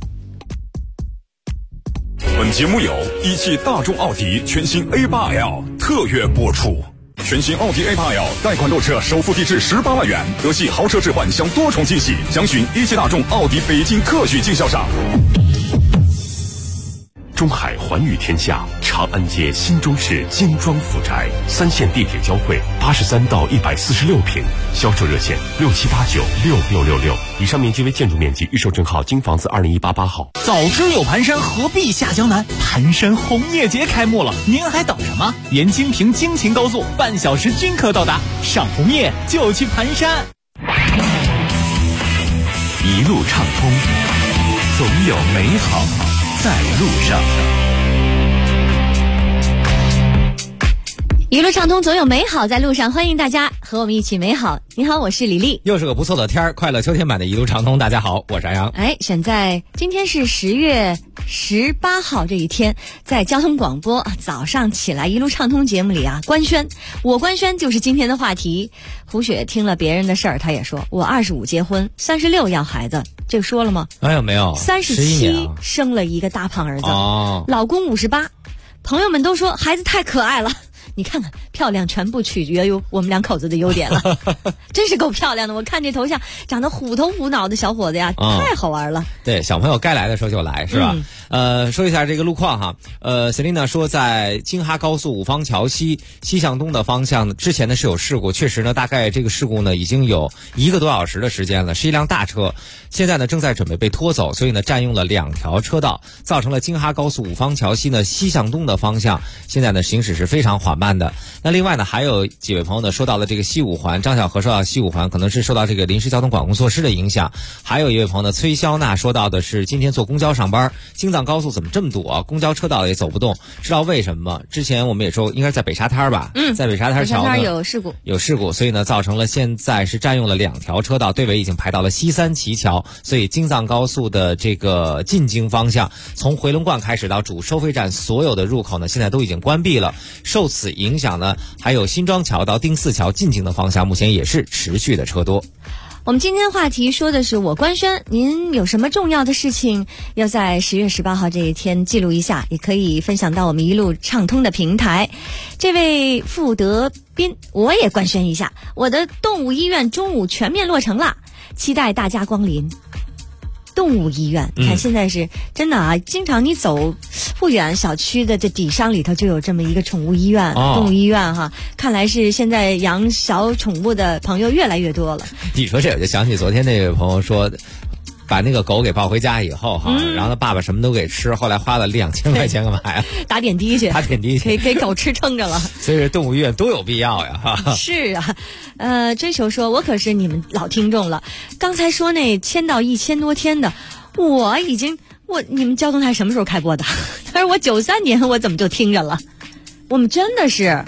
本节目由一汽大众奥迪全新 A8L 特约播出。全新奥迪 A8L 贷款购车首付低至18万元，德系豪车置换享多重惊喜，详询一汽大众奥迪北京特许经销商。 中海环宇天下长安街新中式精装府宅，3线地铁交汇，83到146平，销售热线67896666。以上面积为建筑面积，预售证号京房子20188号。 早知有盘山，何必下江南？盘山红叶节开幕了，您还等什么？沿京平京秦高速半小时均可到达，赏红叶就去盘山。 一路畅通，总有美好在路上。 一路畅通，总有美好在路上，欢迎大家和我们一起美好。你好，我是李丽。 又是个不错的天儿，快乐秋天版的一路畅通。大家好，我是安阳。 选在今天是10月18号这一天，在交通广播早上起来一路畅通节目里官宣，我官宣就是今天的话题。胡雪听了别人的事儿，他也说我25结婚，36要孩子，这个说了吗？ 没有 37生了一个大胖儿子，老公58，朋友们都说孩子太可爱了。你看看，漂亮全部取决于我们2口子的优点了，真是够漂亮的。我看这头像长得虎头虎脑的小伙子呀，太好玩了。 对，小朋友该来的时候就来，是吧？说一下这个路况哈。Selina 说，在京哈高速五方桥西向东的方向，之前呢是有事故，确实呢，大概这个事故呢已经有1个多小时的时间了，是一辆大车，现在呢正在准备被拖走，所以呢占用了2条车道，造成了京哈高速五方桥西呢西向东的方向，现在呢行驶是非常缓慢的。那另外呢，还有几位朋友呢说到了这个西五环，张小河说到西五环可能是受到这个临时交通管控措施的影响。还有一位朋友呢，崔肖娜说到的是今天坐公交上班，京藏高速怎么这么堵啊？公交车道也走不动，知道为什么吗？之前我们也说应该在北沙滩吧，在北沙滩桥呢有事故，所以呢造成了现在是占用了2条车道，队尾已经排到了西3旗桥，所以京藏高速的这个进京方向，从回龙观开始到主收费站所有的入口呢，现在都已经关闭了。受此影响呢，还有新庄桥到丁寺桥进京的方向，目前也是持续的车多。 我们今天话题说的是我官宣，您有什么重要的事情要在10月18号这一天记录一下，也可以分享到我们一路畅通的平台。这位傅德斌，我也官宣一下，我的动物医院中午全面落成了，期待大家光临。动物医院，看现在是真的经常你走不远，小区的这底商里头就有这么一个宠物医院、动物医院哈。看来是现在养小宠物的朋友越来越多了。 你说这我就想起昨天那位朋友说，把那个狗给抱回家以后然后他爸爸什么都给吃，后来花了2000块钱干嘛呀？ 打点滴去，给狗吃撑着了。 所以这动物医院多有必要呀！ 是啊，追求说，我可是你们老听众了。刚才说那签到1000多天的，你们交通台什么时候开播的？他说我93年我怎么就听着了？我们真的是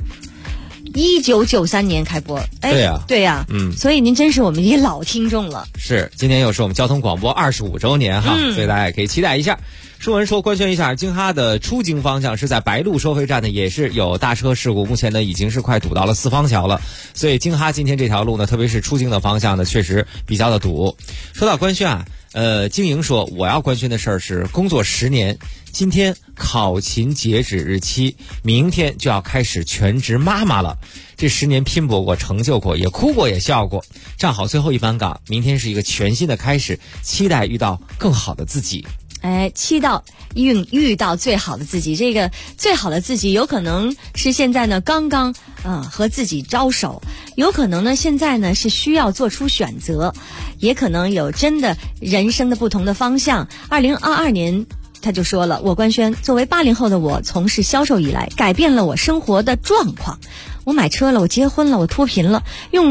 1993年开播，对呀，所以您真是我们一老听众了。 是，今天又是我们交通广播25周年哈，所以大家也可以期待一下。说完说官宣一下，京哈的出京方向是在白鹿收费站呢，也是有大车事故，目前呢已经是快堵到了4方桥了，所以京哈今天这条路呢，特别是出京的方向呢，确实比较的堵。说到官宣经营说我要官宣的事儿是工作10年，今天考勤截止日期，明天就要开始全职妈妈了。这10年拼搏过，成就过，也哭过，也笑过，站好最后一班岗，明天是一个全新的开始，期待遇到更好的自己。 期待遇到最好的自己，这个最好的自己有可能是现在呢刚刚和自己招手，有可能呢现在呢是需要做出选择，也可能有真的人生的不同的方向。2022年他就说了，我官宣，作为80后的我，从事销售以来改变了我生活的状况，我买车了，我结婚了，我脱贫了，用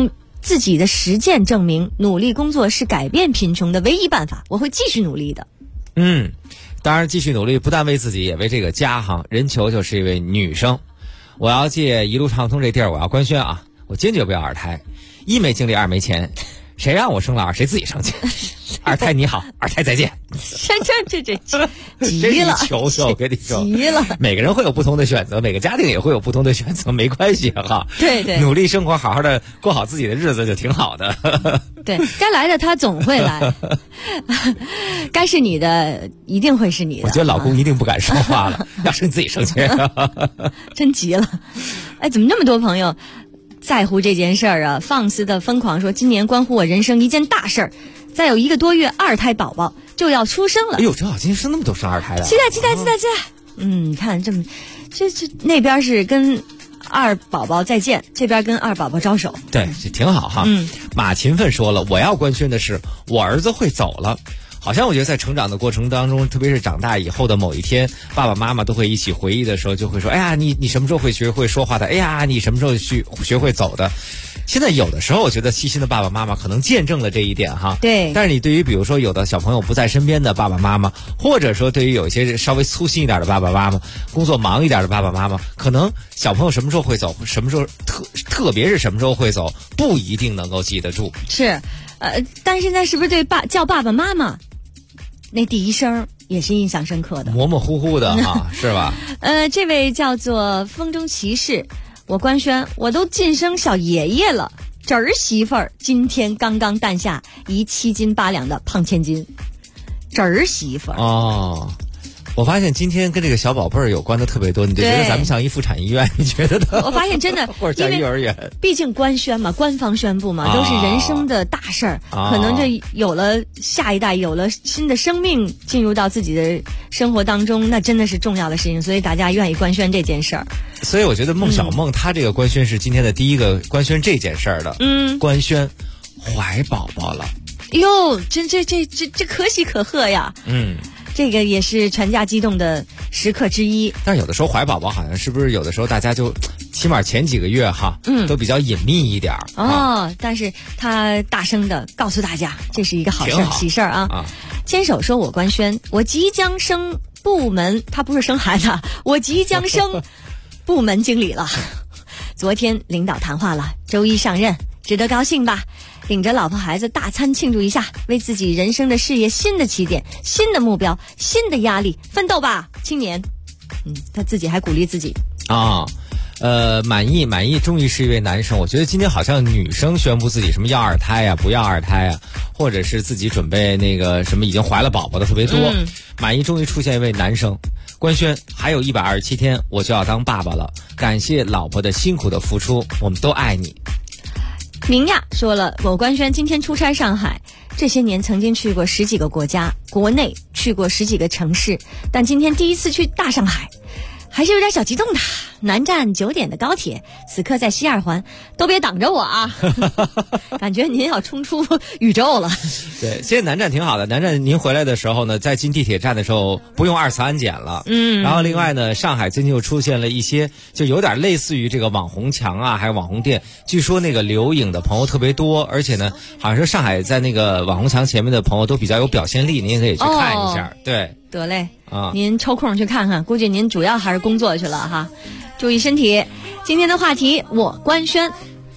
自己的实践证明，努力工作是改变贫穷的唯一办法，我会继续努力的。 当然继续努力，不但为自己，也为这个家哈。人球就是一位女生，我要借一路畅通这地儿，我要官宣啊，我坚决不要二胎，一没精力，二没钱，谁让我生了二，谁自己生去。二胎你好，二胎再见。 这急了， 求求我跟你说， 急了。 每个人会有不同的选择，每个家庭也会有不同的选择，没关系哈。 对， 努力生活，好好的过好自己的日子就挺好的。 对，该来的他总会来，该是你的一定会是你的。 我觉得老公一定不敢说话了，要生自己生去。 真急了，哎，怎么那么多朋友在乎这件事儿啊？放肆的疯狂说，今年关乎我人生一件大事儿，再有1个多月，二胎宝宝就要出生了。 哎呦，真好，今天生那么多生二胎的， 期待！你看这那边是跟二宝宝再见，这边跟二宝宝招手， 对，这挺好哈。马勤奋说了，我要官宣的是，我儿子会走了。好像我觉得在成长的过程当中，特别是长大以后的某一天，爸爸妈妈都会一起回忆的时候，就会说：“哎呀，你什么时候会学会说话的？哎呀，你什么时候学会走的？”现在有的时候，我觉得细心的爸爸妈妈可能见证了这一点哈。 对。 但是你对于比如说有的小朋友不在身边的爸爸妈妈，或者说对于有一些稍微粗心一点的爸爸妈妈，工作忙一点的爸爸妈妈，可能小朋友什么时候会走，什么时候特别是什么时候会走，不一定能够记得住。 是，但是现在是不是对叫爸爸妈妈？那第一声也是印象深刻的， 模模糊糊的啊，是吧？ 这位叫做风中骑士，我官宣，我都晋升小爷爷了，侄儿媳妇儿今天刚刚诞下一7斤8两的胖千金，侄儿媳妇儿哦。我发现今天跟这个小宝贝儿有关的特别多，你就觉得咱们像一妇产医院，你觉得呢？ 我发现真的， 或者像幼儿园， 毕竟官宣嘛，官方宣布嘛，都是人生的大事儿，可能这有了下一代，有了新的生命进入到自己的生活当中，那真的是重要的事情，所以大家愿意官宣这件事儿。 所以我觉得孟小梦她这个官宣是今天的第一个官宣这件事儿的，官宣怀宝宝了。 哟，这可喜可贺呀！这个也是全家激动的时刻之一。 但是有的时候怀宝宝好像是不是有的时候大家就起码前几个月哈，都比较隐秘一点但是他大声的告诉大家，这是一个好事儿，喜事儿啊！牵手说我官宣，我即将升部门，他不是生孩子，我即将升部门经理了。昨天领导谈话了，周一上任，值得高兴吧？领着老婆孩子大餐庆祝一下，为自己人生的事业新的起点、新的目标、新的压力奋斗吧，青年。他自己还鼓励自己满意，终于是一位男生。我觉得今天好像女生宣布自己什么要二胎呀、不要二胎呀，或者是自己准备那个什么已经怀了宝宝的特别多。满意终于出现一位男生，官宣还有127天我就要当爸爸了，感谢老婆的辛苦的付出，我们都爱你。 明亚说了，我官宣今天出差上海，这些年曾经去过10几个国家，国内去过10几个城市，但今天第一次去大上海，还是有点小激动的。南站9点的高铁，此刻在西二环，都别挡着我啊！感觉您要冲出宇宙了。 对，现在南站挺好的。南站您回来的时候呢，在进地铁站的时候不用2次安检了。然后另外呢，上海最近又出现了一些就有点类似于这个网红墙啊，还有网红店。据说那个留影的朋友特别多，而且呢，好像是上海在那个网红墙前面的朋友都比较有表现力，您也可以去看一下。对， 得嘞您抽空去看看，估计您主要还是工作去了哈。注意身体。今天的话题我官宣。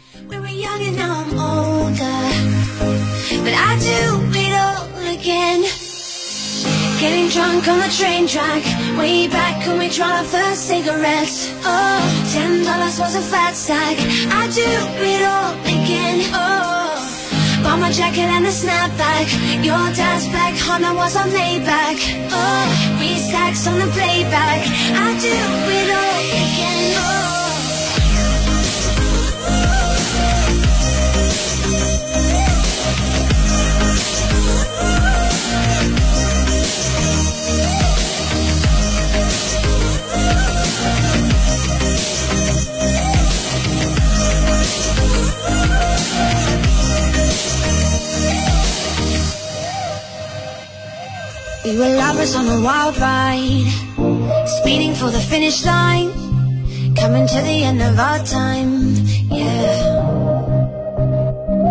Getting drunk on the train track, way back when we tried our first cigarettes. Oh, $10 was a fat stack. I do it all again. Oh, bought my jacket and a snapback. Your dad's black Honda was on Maybach. Oh, 3 stacks on the playback. I do it all again. Oh. We were lovers on a wild ride, speeding for the finish line, coming to the end of our time, yeah.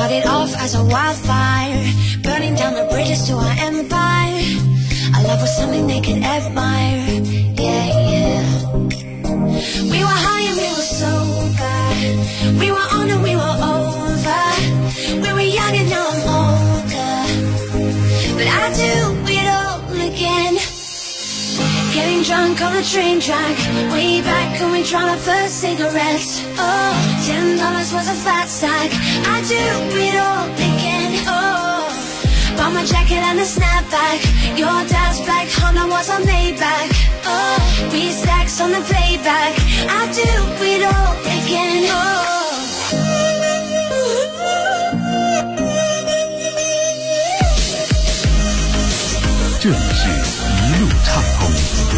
started off as a wildfire, burning down the bridges to our empire. Our love was something they could admire. Yeah, yeah. We were high and we were sober. We were on and we were over. We were young and now I'm older. But I do it all again. Getting drunk on the train track, way back when we drawn our first cigarettes. Oh, $10 was a fat sack. I do it all again. Oh, bought my jacket and a snapback. Your dad's black Honda was a Maybach. Oh, we stacks on the playback. I do it all again. Oh. 这里是一路畅通。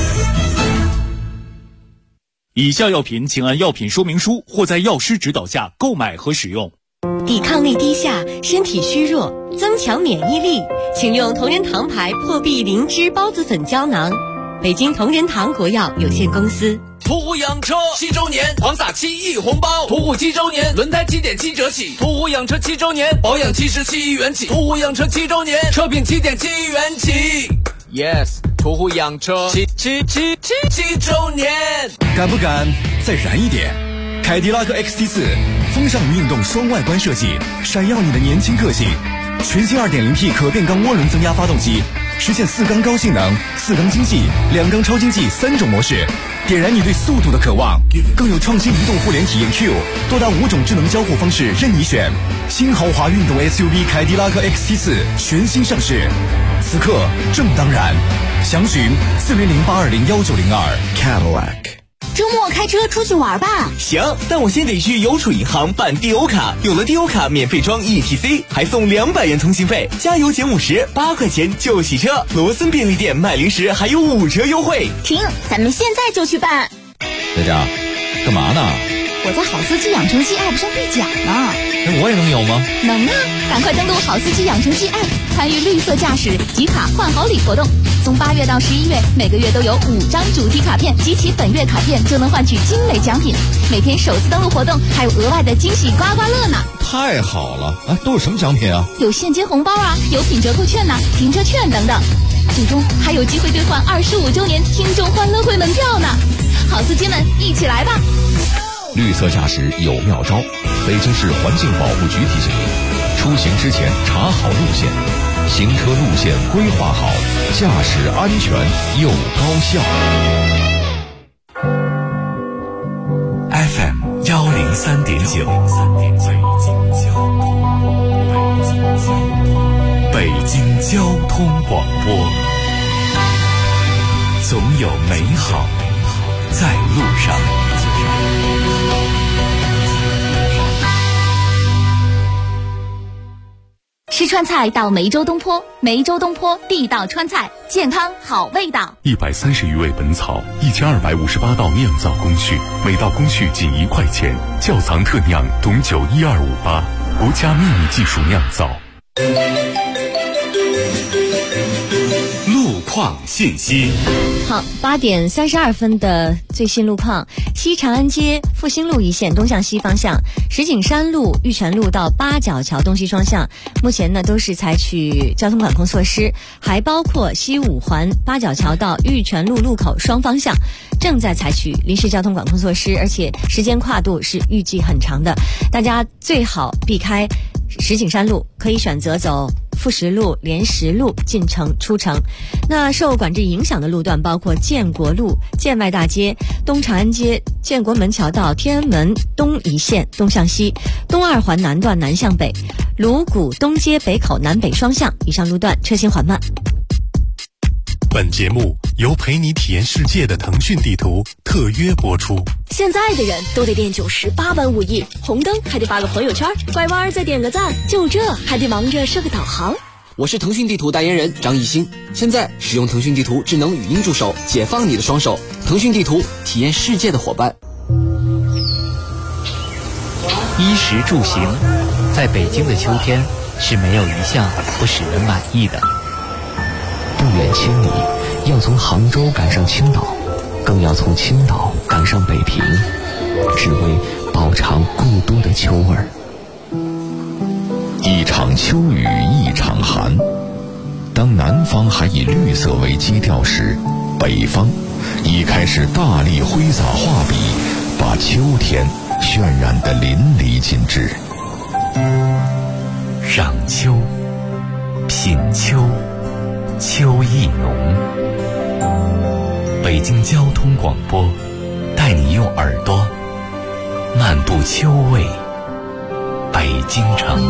以下药品请按药品说明书或在药师指导下购买和使用。 抵抗力低下，身体虚弱，增强免疫力，请用同仁堂牌破壁灵芝孢子粉胶囊。北京同仁堂国药有限公司。 途虎养车7周年狂撒7亿红包，途虎7周年轮胎7.7折起，途虎养车7周年保养77元起，途虎养车7周年车品7.7元起。Yes， 途虎养车7周年， 敢不敢再燃一点？凯迪拉克 XT4 风尚与运动双外观设计，闪耀你的年轻个性。全新 2.0T 可变缸涡轮增压发动机，实现4缸高性能、4缸经济、2缸超经济3种模式，点燃你对速度的渴望。更有创新移动互联体验 Q， 多达5种智能交互方式任你选。新豪华运动 SUV 凯迪拉克 XT4 全新上市，此刻正当然。详询400-820-1902 Cadillac。 周末开车出去玩吧。 行，但我先得去邮储银行办 DO 卡，有了 DO 卡免费装 ETC， 还送200元通信费，加油减50，8块钱就洗车。罗森便利店卖零食还有5折优惠。 停，咱们现在就去办。 在这儿干嘛呢？ 我在好司机养成记 App 上兑奖呢。 那我也能有吗？ 能啊，赶快登录好司机养成记 App， 参与绿色驾驶集卡换好礼活动。从8月到11月，每个月都有5张主题卡片，集齐本月卡片就能换取精美奖品。每天首次登录活动还有额外的惊喜刮刮乐呢。 太好了啊！都有什么奖品啊？ 有现金红包啊，有品折扣券呐、停车券等等。最终还有机会兑换25周年听众欢乐会门票呢。好司机们，一起来吧！ 绿色驾驶有妙招，北京市环境保护局提醒您：出行之前查好路线，行车路线规划好，驾驶安全又高效。 FM 103.9，北京交通广播，总有美好在路上。 吃川菜到梅州东坡，梅州东坡地道川菜，健康好味道。 130余味本草，1258道酿造工序，每道工序仅1块钱。窖藏特酿董酒12588，国家秘密技术酿造。 路况信息。 好，8点32分的最新路况：西长安街复兴路一线东向西方向，石景山路玉泉路到八角桥东西双向，目前呢都是采取交通管控措施，还包括西五环八角桥到玉泉路路口双方向正在采取临时交通管控措施，而且时间跨度是预计很长的，大家最好避开石景山路，可以选择走富石路、莲石路进城出城。那受管制影响的路段包括建国路、建外大街、东长安街、建国门桥到天安门东一线东向西、东二环南段南向北、鲁谷东街北口南北双向，以上路段车行缓慢。 本节目由陪你体验世界的腾讯地图特约播出。 现在的人都得练98般武艺，红灯还得发个朋友圈，拐弯再点个赞，就这还得忙着设个导航。 我是腾讯地图代言人张艺兴，现在使用腾讯地图智能语音助手，解放你的双手。腾讯地图，体验世界的伙伴。 衣食住行，在北京的秋天是没有一项不使人满意的。 不远千里，要从杭州赶上青岛，更要从青岛赶上北平，只为饱尝故都的秋味儿。 场秋雨一场寒。当南方还以绿色为基调时，北方已开始大力挥洒画笔，把秋天渲染得淋漓尽致。 赏秋，品秋，秋意浓。北京交通广播带你用耳朵漫步秋味北京城。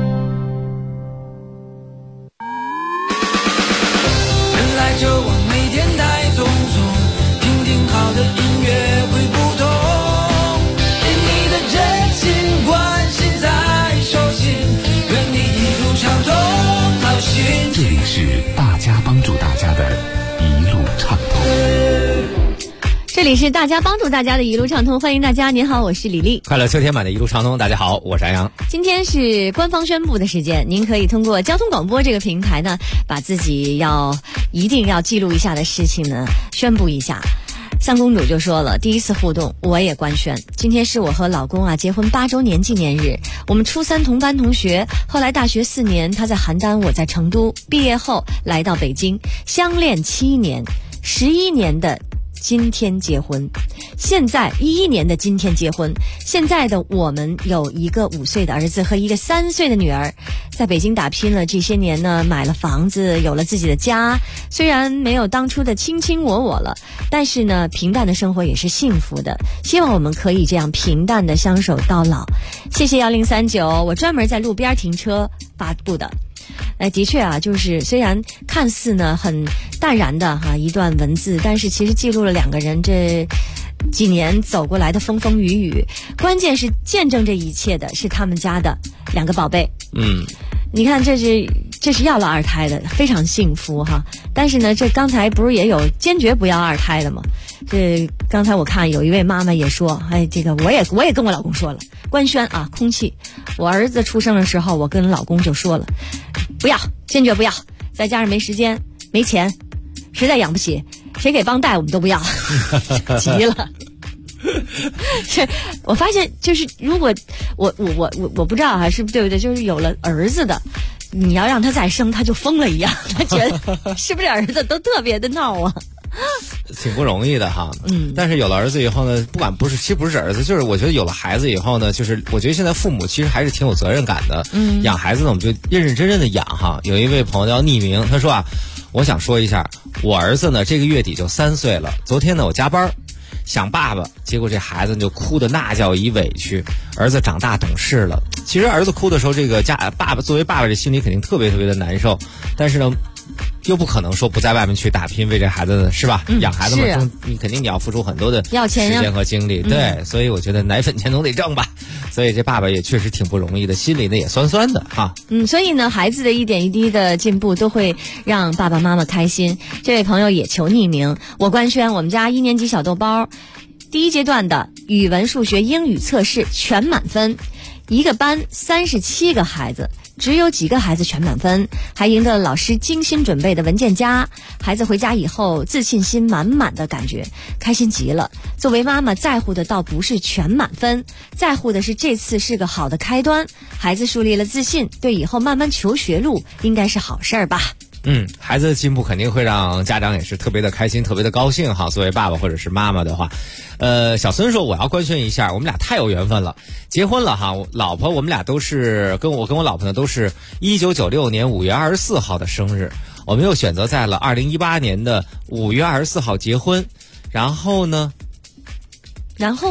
人来就往，每天带匆匆，听听好的音乐会不同，给你的真心关心在手心，愿你一路畅通好心情。 这里是大家帮助大家的一路畅通。 这里是大家帮助大家的一路畅通，欢迎大家，您好，我是李丽。 快乐秋天版的一路畅通，大家好，我是安阳。 今天是官方宣布的时间，您可以通过交通广播这个平台呢，把自己一定要记录一下的事情呢宣布一下。三公主就说了，第一次互动我也官宣，今天是我和老公结婚8周年纪念日，我们初3同班同学，后来大学4年，他在邯郸，我在成都，毕业后来到北京，相恋7年，11年的今天结婚，现在11年的今天结婚，现在的我们有一个5岁的儿子和一个3岁的女儿，在北京打拼了这些年呢，买了房子，有了自己的家，虽然没有当初的卿卿我我了，但是呢，平淡的生活也是幸福的，希望我们可以这样平淡的相守到老。谢谢1039，我专门在路边停车发布的。的确啊，就是虽然看似呢很淡然的一段文字，但是其实记录了2个人这几年走过来的风风雨雨，关键是见证这一切的是他们家的2个宝贝。你看这是要了2胎的，非常幸福哈。但是呢，这刚才不是也有坚决不要2胎的吗？这刚才我看有一位妈妈也说，这个我也跟我老公说了，官宣啊，空气。我儿子出生的时候，我跟老公就说了，不要，坚决不要，再加上没时间没钱，实在养不起，谁给帮带我们都不要。急了。是我发现，就是如果我不知道是不是对不对，就是有了儿子的，你要让他再生，他就疯了一样，他觉得是不是儿子都特别的闹啊？ 挺不容易的哈。但是有了儿子以后呢，其实不是儿子，就是我觉得有了孩子以后呢，就是我觉得现在父母其实还是挺有责任感的。养孩子呢，我们就认认真真的养哈。有一位朋友要匿名，他说我想说一下，我儿子呢这个月底就3岁了，昨天呢我加班想爸爸，结果这孩子就哭的那叫一委屈。儿子长大懂事了，其实儿子哭的时候，这个爸爸作为爸爸这心里肯定特别特别的难受，但是呢又不可能说不在外面去打拼为这孩子，是吧？养孩子嘛，你肯定你要付出很多的时间和精力，对，所以我觉得奶粉钱总得挣吧。所以这爸爸也确实挺不容易的，心里呢也酸酸的哈。 所以呢，孩子的一点一滴的进步都会让爸爸妈妈开心。这位朋友也求匿名，我官宣，我们家1年级小豆包第1阶段的语文、数学、英语测试全满分，一个班37个孩子，只有几个孩子全满分，还赢得了老师精心准备的文件夹。孩子回家以后自信心满满的感觉，开心极了。作为妈妈在乎的倒不是全满分，在乎的是这次是个好的开端，孩子树立了自信，对以后慢慢求学路应该是好事吧。 孩子的进步肯定会让家长也是特别的开心，特别的高兴哈。作为爸爸或者是妈妈的话，小孙说我要官宣一下，我们俩太有缘分了，结婚了哈。老婆我们俩都是跟我老婆呢都是1996年5月24号的生日，我们又选择在了2018年的5月24号结婚。然后呢然后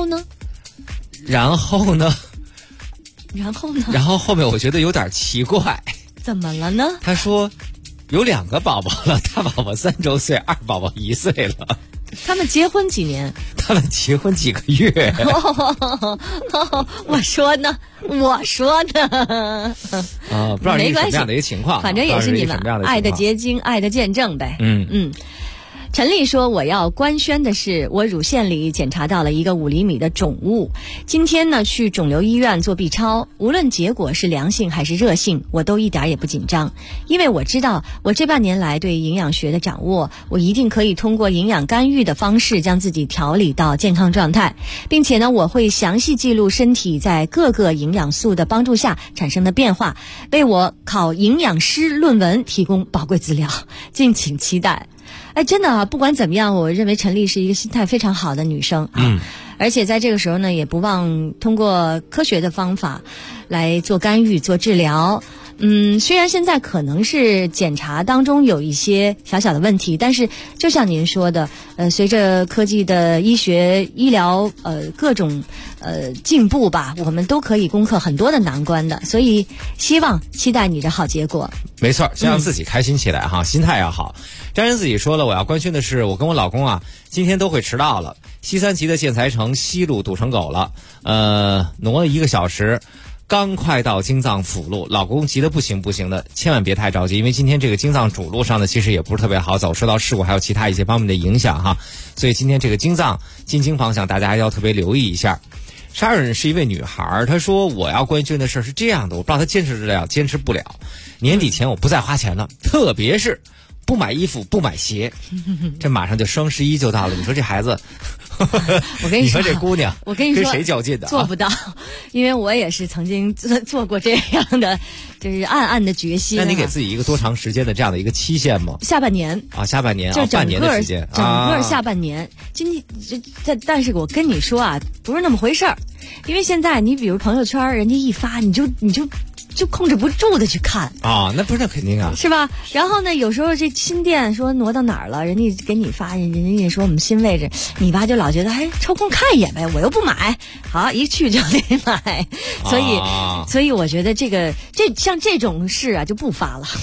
后面我觉得有点奇怪。 怎么了呢？ 他说有2个宝宝了，大宝宝3周岁，二宝宝1岁了。 他们结婚几年？ 他们结婚几个月？ 我说呢不知道是什么样的一个情况，反正也是你们爱的结晶，爱的见证呗。 陈丽说，我要官宣的是，我乳腺里检查到了一个5厘米的肿物。今天呢，去肿瘤医院做 B 超，无论结果是良性还是热性，我都一点也不紧张，因为我知道我这半年来对营养学的掌握，我一定可以通过营养干预的方式将自己调理到健康状态，并且呢，我会详细记录身体在各个营养素的帮助下产生的变化，为我考营养师论文提供宝贵资料，敬请期待。哎，真的啊，不管怎么样，我认为陈丽是一个心态非常好的女生啊。而且在这个时候呢，也不忘通过科学的方法来做干预、做治疗。虽然现在可能是检查当中有一些小小的问题，但是就像您说的，随着科技的医学、医疗各种进步吧，我们都可以攻克很多的难关的。所以期待你的好结果。 没错，先让自己开心起来哈，心态要好。张人自己说了，我要官宣的是，我跟我老公啊，今天都会迟到了。西三旗的建材城西路堵成狗了，挪了1个小时。刚快到京藏辅路，老公急得不行的，千万别太着急，因为今天这个京藏主路上呢，其实也不是特别好走，受到事故还有其他一些方面的影响哈，所以今天这个京藏进京方向大家还要特别留意一下。沙人是一位女孩，她说我要官宣的事是这样的，我不知道她坚持得了坚持不了，年底前我不再花钱了，特别是不买衣服不买鞋，这马上就双11就到了，你说这孩子我跟你说， 这姑娘， 我跟你说， 跟谁较劲的？ 做不到，因为我也是曾经做过这样的，就是暗暗的决心。 那你给自己一个多长时间的这样的一个期限吗？ 下半年啊，下半年， 就半年的时间， 整个下半年。今天但是我跟你说啊，不是那么回事儿，因为现在你比如朋友圈人家一发，你就控制不住的去看啊，那不是那肯定啊， 是吧？然后呢，有时候这新店说挪到哪儿了，人家给你发，人家说我们新位置，你吧就老觉得哎，抽空看一眼呗，我又不买，好一去就得买，所以我觉得像这种事啊就不发了。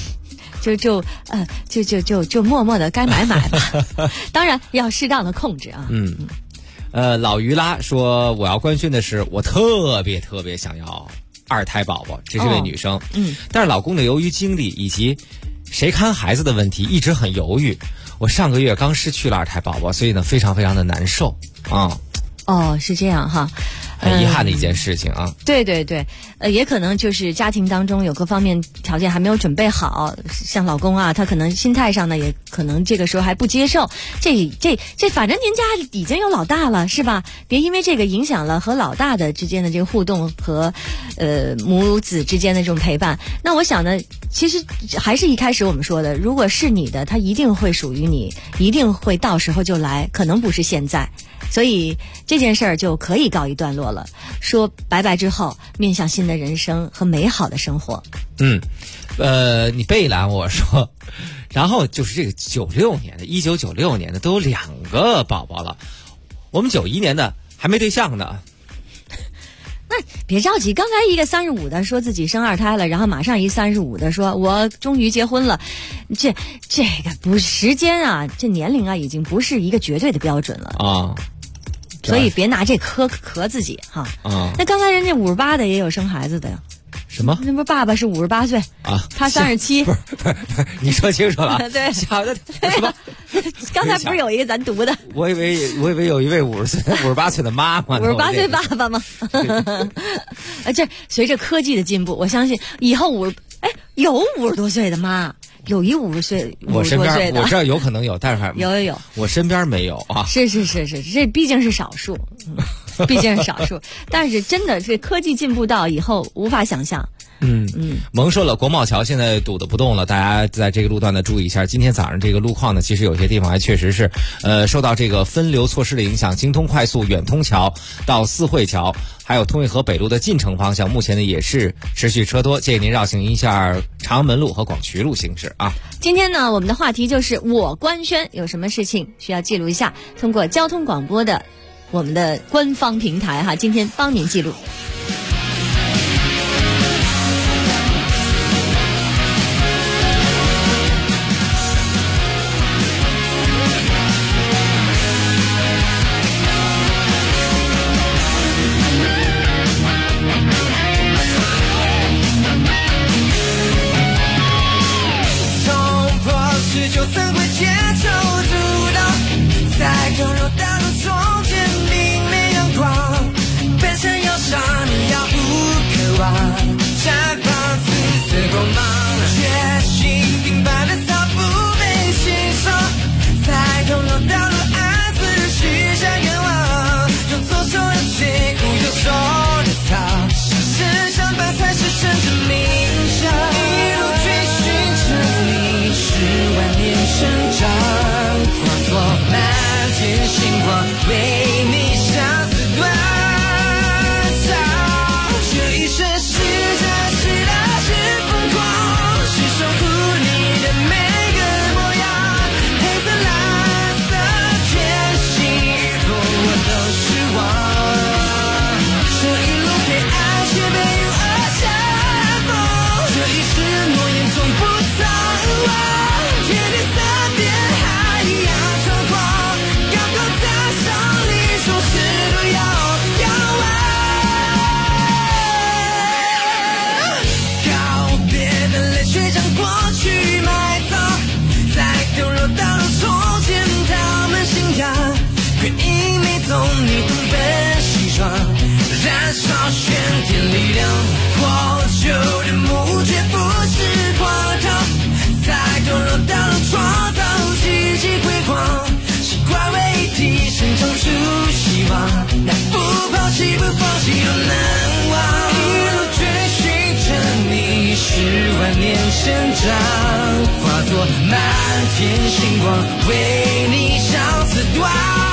就默默的该买吧，当然要适当的控制啊。 老于拉说我要官宣的是，我特别想要2胎宝宝，这是位女生。但是老公呢，由于精力以及谁看孩子的问题，一直很犹豫。我上个月刚失去了2胎宝宝，所以呢，非常的难受啊。 哦，是这样哈。 很遗憾的一件事情啊。 对，也可能就是家庭当中有各方面条件还没有准备好，像老公啊，他可能心态上呢，也可能这个时候还不接受。这，反正您家已经有老大了，是吧？别因为这个影响了和老大的之间的这个互动和母子之间的这种陪伴。那我想呢，其实还是一开始我们说的，如果是你的，他一定会属于你，一定会到时候就来，可能不是现在。所以这件事儿就可以告一段落了，说拜拜之后面向新的人生和美好的生活。 你背拦我说，然后就是这个1996年的都有2个宝宝了，我们91年的还没对象呢。 那别着急，刚才一个35的说自己生2胎了，然后马上一35的说我终于结婚了，这个不是时间啊，这年龄啊已经不是一个绝对的标准了啊。所以别拿这磕自己哈。那刚才人家58的也有生孩子的呀。 什么？ 那不爸爸是58岁啊，他37。 不是，你说清楚了。 对， 小的什么？ 刚才不是有一个咱读的？ 我以为有一位58岁的妈妈 ，58岁爸爸吗？这随着科技的进步，我相信以后有50多岁的妈。有一50岁， 我身边我知道有可能有，但是有， 我身边没有啊。 是，这毕竟是少数，毕竟是少数。但是真的是科技进步到以后无法想象。 萌说了，国贸桥现在堵得不动了，大家在这个路段呢注意一下。今天早上这个路况呢，其实有些地方还确实是，受到这个分流措施的影响，京通快速远通桥到四惠桥，还有通惠河北路的进城方向，目前呢也是持续车多，建议您绕行一下长安门路和广渠路行驶啊。 今天呢，我们的话题就是我官宣，有什么事情需要记录一下，通过交通广播的我们的官方平台哈，今天帮您记录。 就算会接受主导生长，化作满天星光，为你消刺断。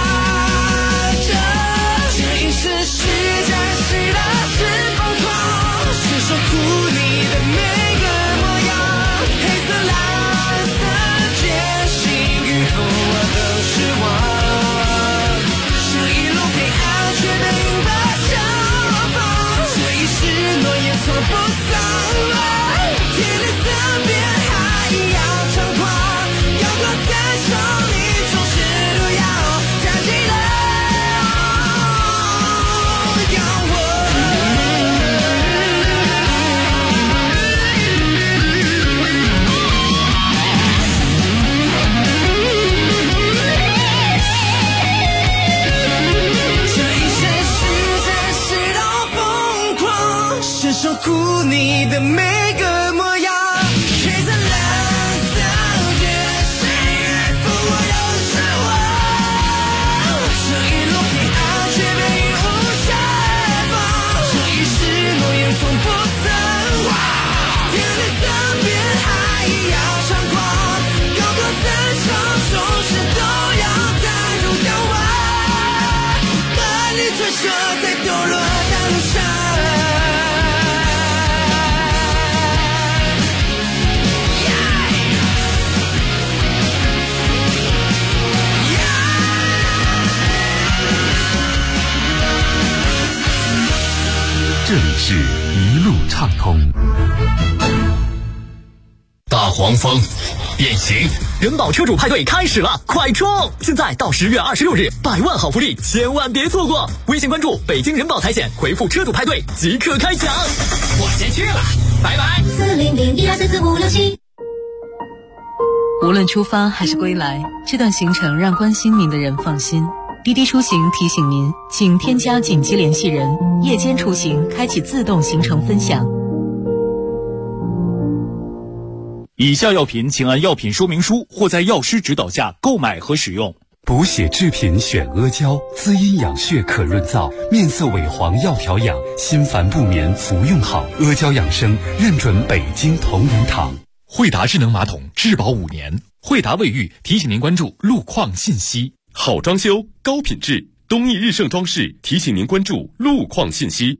这一世是真实的是疯狂，是守护你的每个模样。黑色蓝色坚信与否我都是我，是一路黑暗却能迎着笑放，这一世诺言从不散。天地三边海一样猖狂，阳光在手里总是都要抬起了仰望。这一生是真实到疯狂，是守护你的每个模样。黑色蓝色决心与否我都是我，这一路黑暗却被无限放，这一世诺言从不曾忘。天地三边海一样猖狂，高歌在场总是都要抬头仰望，把你传说在抖落当下。 这里是一路畅通。大黄蜂变形人保车主派对开始了，快冲！现在到10月26日，100万好福利，千万别错过！微信关注北京人保财险，回复车主派对即刻开奖。我先去了，拜拜。 40012444567。 无论出发还是归来，这段行程让关心您的人放心。滴滴出行提醒您，请添加紧急联系人，夜间出行开启自动行程分享。 以下药品请按药品说明书或在药师指导下购买和使用。 补血制品选阿胶，滋阴养血可润燥，面色萎黄要调养，心烦不眠服用好。阿胶养生认准北京同仁堂。 惠达智能马桶质保5年。惠达卫浴提醒您关注路况信息。 好装修高品质，东义日盛装饰提醒您关注路况信息。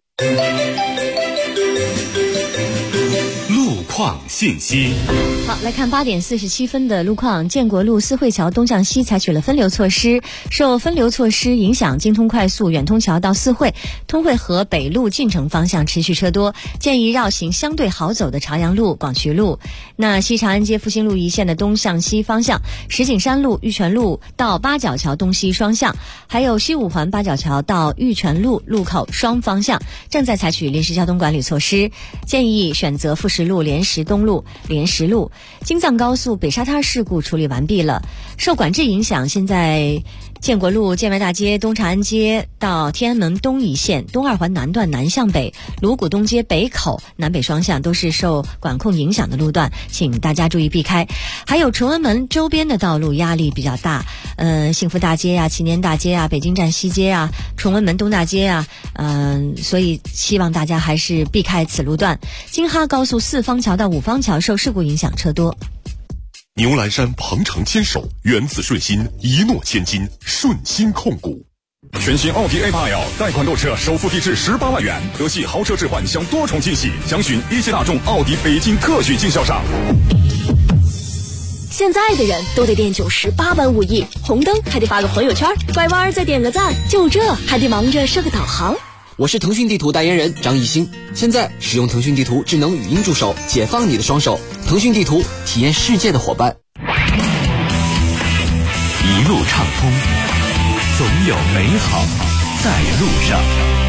路况信息。 好，来看8点47分的路况。建国路四惠桥东向西采取了分流措施，受分流措施影响，京通快速远通桥到四惠、通惠河北路进城方向持续车多，建议绕行相对好走的朝阳路、广渠路。那西长安街复兴路一线的东向西方向，石景山路、玉泉路到八角桥东西双向，还有西五环八角桥到玉泉路路口双方向正在采取临时交通管理措施，建议选择富石路、莲石东路、莲石路。京藏高速北沙滩事故处理完毕了，受管制影响，现在建国路、建外大街、东长安街到天安门东一线、东二环南段南向北、鲁谷东街北口南北双向都是受管控影响的路段，请大家注意避开。还有崇文门周边的道路压力比较大，幸福大街啊、祈年大街啊、北京站西街啊、崇文门东大街啊，所以希望大家还是避开此路段。京哈高速四方桥到五方桥受事故影响车多。 牛栏山鹏程牵手，原子顺心，一诺千金，顺心控股。 全新奥迪 A8L 贷款购车首付低至18万元，德系豪车置换享多重惊喜，详询一汽大众奥迪北京特许经销商。 现在的人都得练98般武艺，红灯还得发个朋友圈，拐弯再点个赞，就这还得忙着设个导航。 我是腾讯地图代言人张艺兴，现在使用腾讯地图智能语音助手，解放你的双手。腾讯地图，体验世界的伙伴。 一路畅通，总有美好在路上。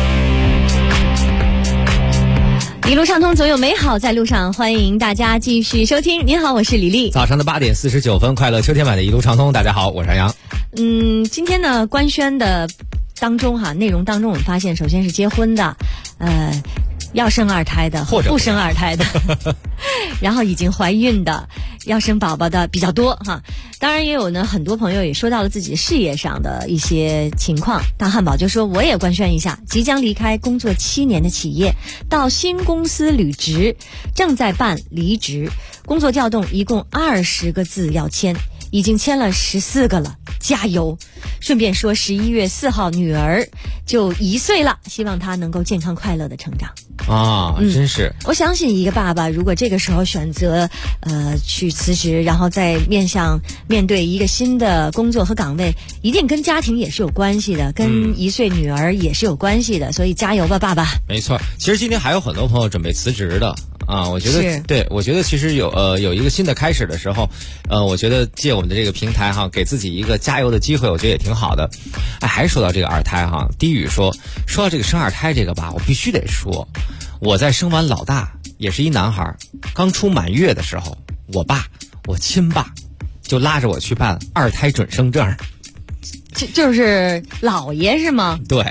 一路畅通，总有美好在路上，欢迎大家继续收听。您好，我是李丽。 早上的8点49分，快乐秋天版的一路畅通，大家好，我是杨洋。 今天呢，官宣的当中内容当中我们发现，首先是结婚的， 要生二胎的， 或者不生二胎的，然后已经怀孕的，要生宝宝的比较多哈。当然也有呢，很多朋友也说到了自己事业上的一些情况。大汉堡就说，我也官宣一下，即将离开工作7年的企业，到新公司履职，正在办离职，工作调动一共20个字要签，已经签了14个了，加油！顺便说11月4号女儿就1岁了，希望她能够健康快乐的成长。 啊，真是！ 我相信一个爸爸如果这个时候选择去辞职，然后再面对一个新的工作和岗位，一定跟家庭也是有关系的，跟1岁女儿也是有关系的，所以加油吧，爸爸！ 没错，其实今天还有很多朋友准备辞职的。我觉得对，我觉得其实有一个新的开始的时候，我觉得借我们的这个平台哈，给自己一个加油的机会，我觉得也挺好的。还说到这个二胎哈，低语说到这个生二胎这个吧，我必须得说，我在生完老大也是一男孩，刚出满月的时候，我亲爸就拉着我去办二胎准生证， 就是老爷是吗？ 对。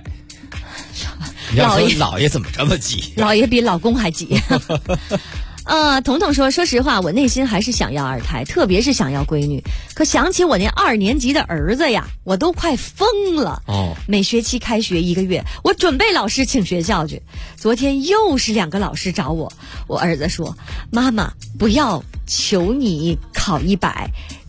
老爷怎么这么急？ 老爷比老公还急。彤彤说实话，我内心还是想要二胎，特别是想要闺女。可想起我那2年级的儿子呀，我都快疯了。每学期开学1个月，我准备老师请学校去。昨天又是2个老师找我，我儿子说：“妈妈，不要，求你考100。”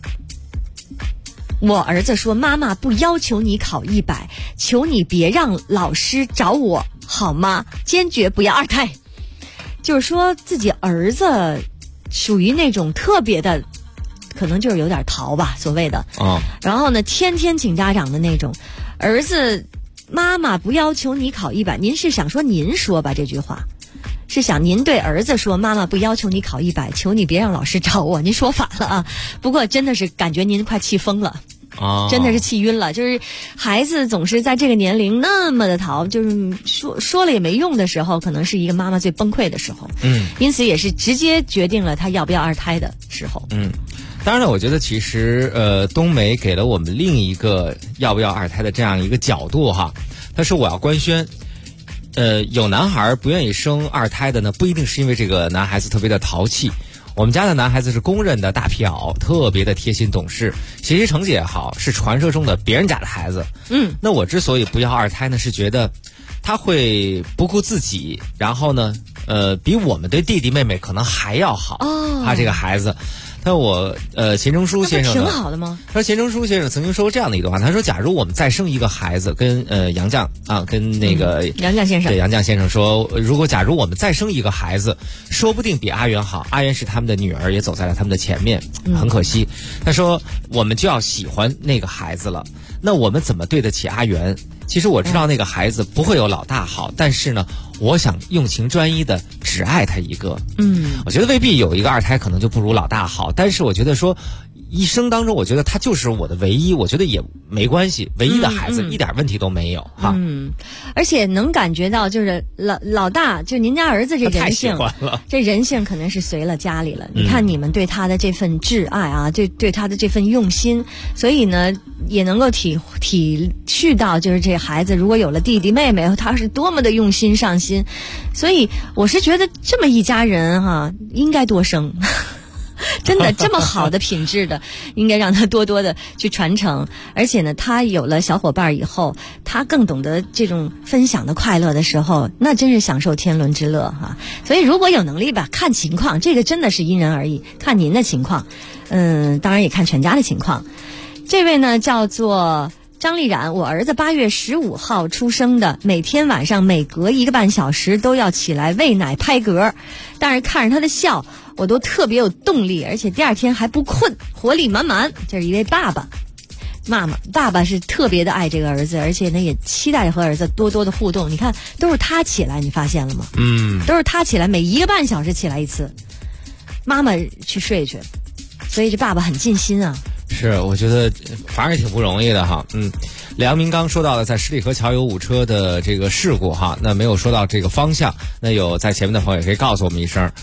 我儿子说：“妈妈，不要求你考100，求你别让老师找我，好吗？坚决不要二胎。”就是说自己儿子属于那种特别的，可能就是有点淘吧，所谓的。然后呢，天天请家长的那种。儿子，妈妈不要求你考100，您是想说您说吧这句话？是想您对儿子说，妈妈不要求你考100，求你别让老师找我。您说反了啊！不过真的是感觉您快气疯了。真的是气晕了，就是孩子总是在这个年龄那么的淘，就是说了也没用的时候，可能是一个妈妈最崩溃的时候。因此也是直接决定了他要不要二胎的时候。 当然了，我觉得其实冬梅给了我们另一个要不要二胎的这样一个角度哈。他说我要官宣，有男孩不愿意生二胎的呢，不一定是因为这个男孩子特别的淘气。我们家的男孩子是公认的大皮袄，特别的贴心懂事，学习成绩也好，是传说中的别人家的孩子。那我之所以不要二胎呢，是觉得他会不顾自己，然后呢比我们对弟弟妹妹可能还要好。他这个孩子，他我钱钟书先生挺好的吗？ 他说钱钟书先生曾经说过这样的一段话，他说假如我们再生一个孩子，跟杨绛啊，跟那个杨绛先生， 对杨绛先生说，如果假如我们再生一个孩子，说不定比阿元好。阿元是他们的女儿，也走在了他们的前面，很可惜。他说我们就要喜欢那个孩子了，那我们怎么对得起阿元？其实我知道那个孩子不会有老大好，但是呢，我想用情专一的只爱他一个。我觉得未必有一个二胎可能就不如老大好，但是我觉得说一生当中，我觉得他就是我的唯一，我觉得也没关系，唯一的孩子一点问题都没有哈。 而且能感觉到就是老大，就您家儿子这人性，这人性可能是随了家里了。你看你们对他的这份挚爱啊，对他的这份用心，所以呢也能够体恤到，就是这孩子如果有了弟弟妹妹，他是多么的用心上心。所以我是觉得这么一家人哈，应该多生。真的这么好的品质的，应该让他多多的去传承。而且呢，他有了小伙伴以后，他更懂得这种分享的快乐的时候，那真是享受天伦之乐哈。所以如果有能力吧，看情况，这个真的是因人而异，看您的情况，当然也看全家的情况。这位呢叫做张丽冉，我儿子8月15号出生的，每天晚上每隔1个半小时都要起来喂奶拍嗝，但是看着他的笑，我都特别有动力，而且第2天还不困，活力满满。这是一位爸爸。爸爸是特别的爱这个儿子，而且呢也期待和儿子多多的互动。你看都是他起来，你发现了吗？都是他起来，每1个半小时起来一次，妈妈去睡去，所以这爸爸很尽心啊。 是，我觉得反正也挺不容易的哈。梁明刚说到了在十里河桥有5车的这个事故哈，那没有说到这个方向，那有在前面的朋友也可以告诉我们一声。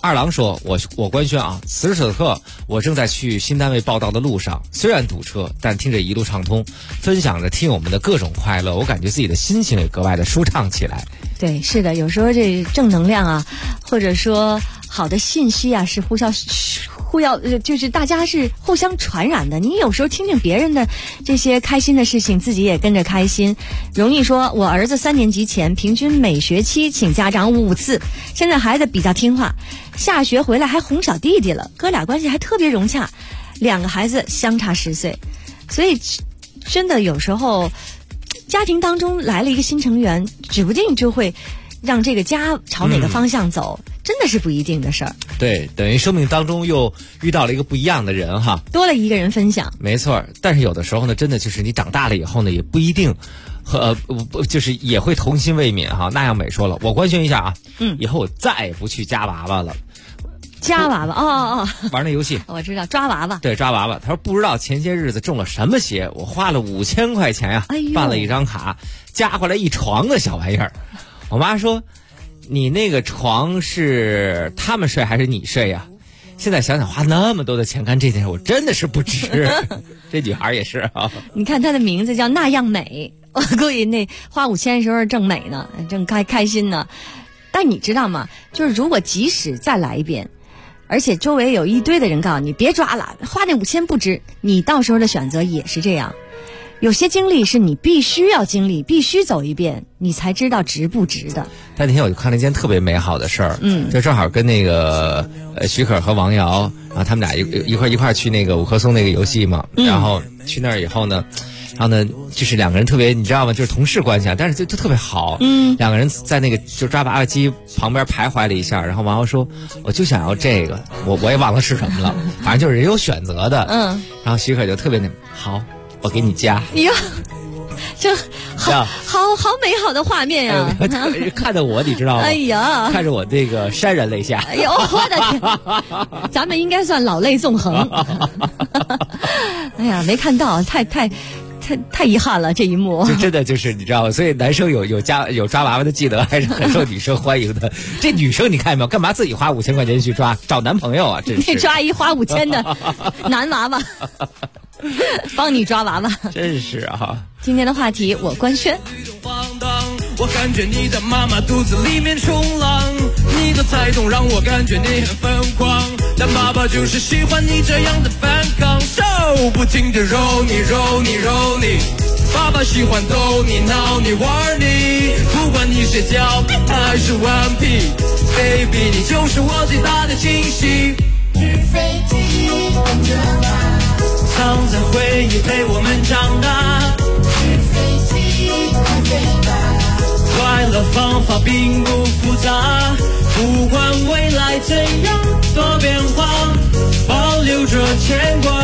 二郎说，我官宣啊，此时此刻我正在去新单位报道的路上，虽然堵车，但听着一路畅通，分享着听友们的各种快乐，我感觉自己的心情也格外的舒畅起来。 对，是的，有时候这正能量啊，或者说好的信息啊，是就是大家是互相传染的。你有时候听听别人的这些开心的事情，自己也跟着开心。容易说，我儿子3年级前平均每学期请家长5次，现在孩子比较听话，下学回来还哄小弟弟了，哥俩关系还特别融洽，2个孩子相差10岁，所以真的有时候家庭当中来了一个新成员，指不定就会让这个家朝哪个方向走，真的是不一定的事儿。 对，等于生命当中又遇到了一个不一样的人哈， 多了一个人分享。 没错，但是有的时候呢，真的就是你长大了以后呢，也不一定就是也会童心未泯哈。那样美说了，我官宣一下啊，以后我再也不去夹娃娃了。 夹娃娃玩那游戏我知道，抓娃娃。 对，抓娃娃。他说不知道前些日子中了什么邪，我花了5000块钱呀，办了一张卡，加回来一床的小玩意儿。我妈说，你那个床是他们睡还是你睡呀？现在想想花那么多的钱干这件事，我真的是不值。这女孩也是啊。 你看她的名字叫那样美，我估计那花5000的时候正美呢，正开心呢。但你知道吗？就是如果即使再来一遍，而且周围有一堆的人告诉你别抓了，花那5000不值，你到时候的选择也是这样。有些经历是你必须要经历，必须走一遍，你才知道值不值的。 但那天我就看了一件特别美好的事儿，就正好跟那个许可和王瑶，然后他们俩一块去那个五棵松那个游戏嘛，然后去那儿以后呢，然后呢就是2个人特别，你知道吗？就是同事关系啊，但是就特别好。2个人在那个就抓娃娃机旁边徘徊了一下，然后王瑶说，我就想要这个，我也忘了是什么了，反正就是人有选择的。然后许可就特别好。我给你加。 哟，这好美好的画面呀！ 看着我，你知道吗？ 哎呀， 看着我这个潸然泪下。 哎呦，我的天！咱们应该算老泪纵横。哎呀，没看到，太遗憾了这一幕。 这真的就是你知道吗？所以男生有抓娃娃的技能，还是很受女生欢迎的。这女生你看没有？干嘛自己花5000块钱去抓？找男朋友啊！真是。 那抓一花5000的男娃娃。帮你抓娃娃， 真是啊！ 今天的话题我官宣。 我感觉你在妈妈肚子里面冲浪，你的才动让我感觉你很疯狂，但爸爸就是喜欢你这样的反抗，手不停地揉你揉你揉你，爸爸喜欢逗你闹你玩你，不管你是调皮还是顽皮 ，baby 你就是我最大的惊喜。纸飞机跟着我。藏在回忆陪我们长大，纸飞机快飞吧，快乐方法并不复杂，不管未来怎样多变化，保留着牵挂，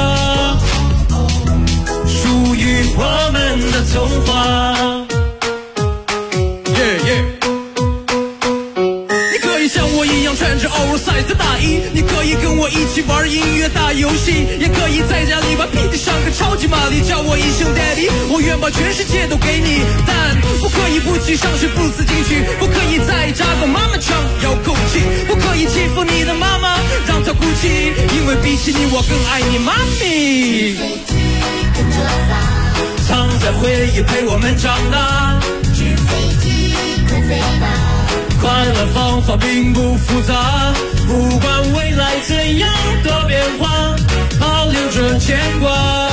属于我们的童话。像我一样穿着 oversize 的大衣，你可以跟我一起玩音乐打游戏，也可以在家里把屁股像个超级玛丽，叫我一声 daddy， 我愿把全世界都给你，但不可以不去上学不思进取，不可以再扎个妈妈枪要口气，不可以欺负你的妈妈让她哭泣，因为比起你我更爱你妈咪。藏在回忆陪我们长大，纸飞机快飞吧，快乐方法并不复杂，不管未来怎样的变化，保留着牵挂，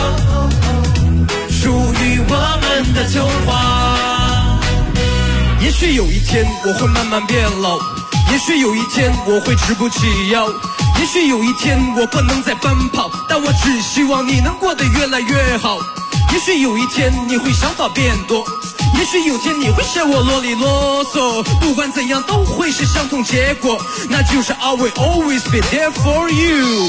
属于我们的童话。也许有一天我会慢慢变老，也许有一天我会直不起腰，也许有一天我不能再奔跑，但我只希望你能过得越来越好。也许有一天你会想法变多，也许有天你会嫌我啰里啰嗦，不管怎样都会是相同结果，那就是 I will always be there for you。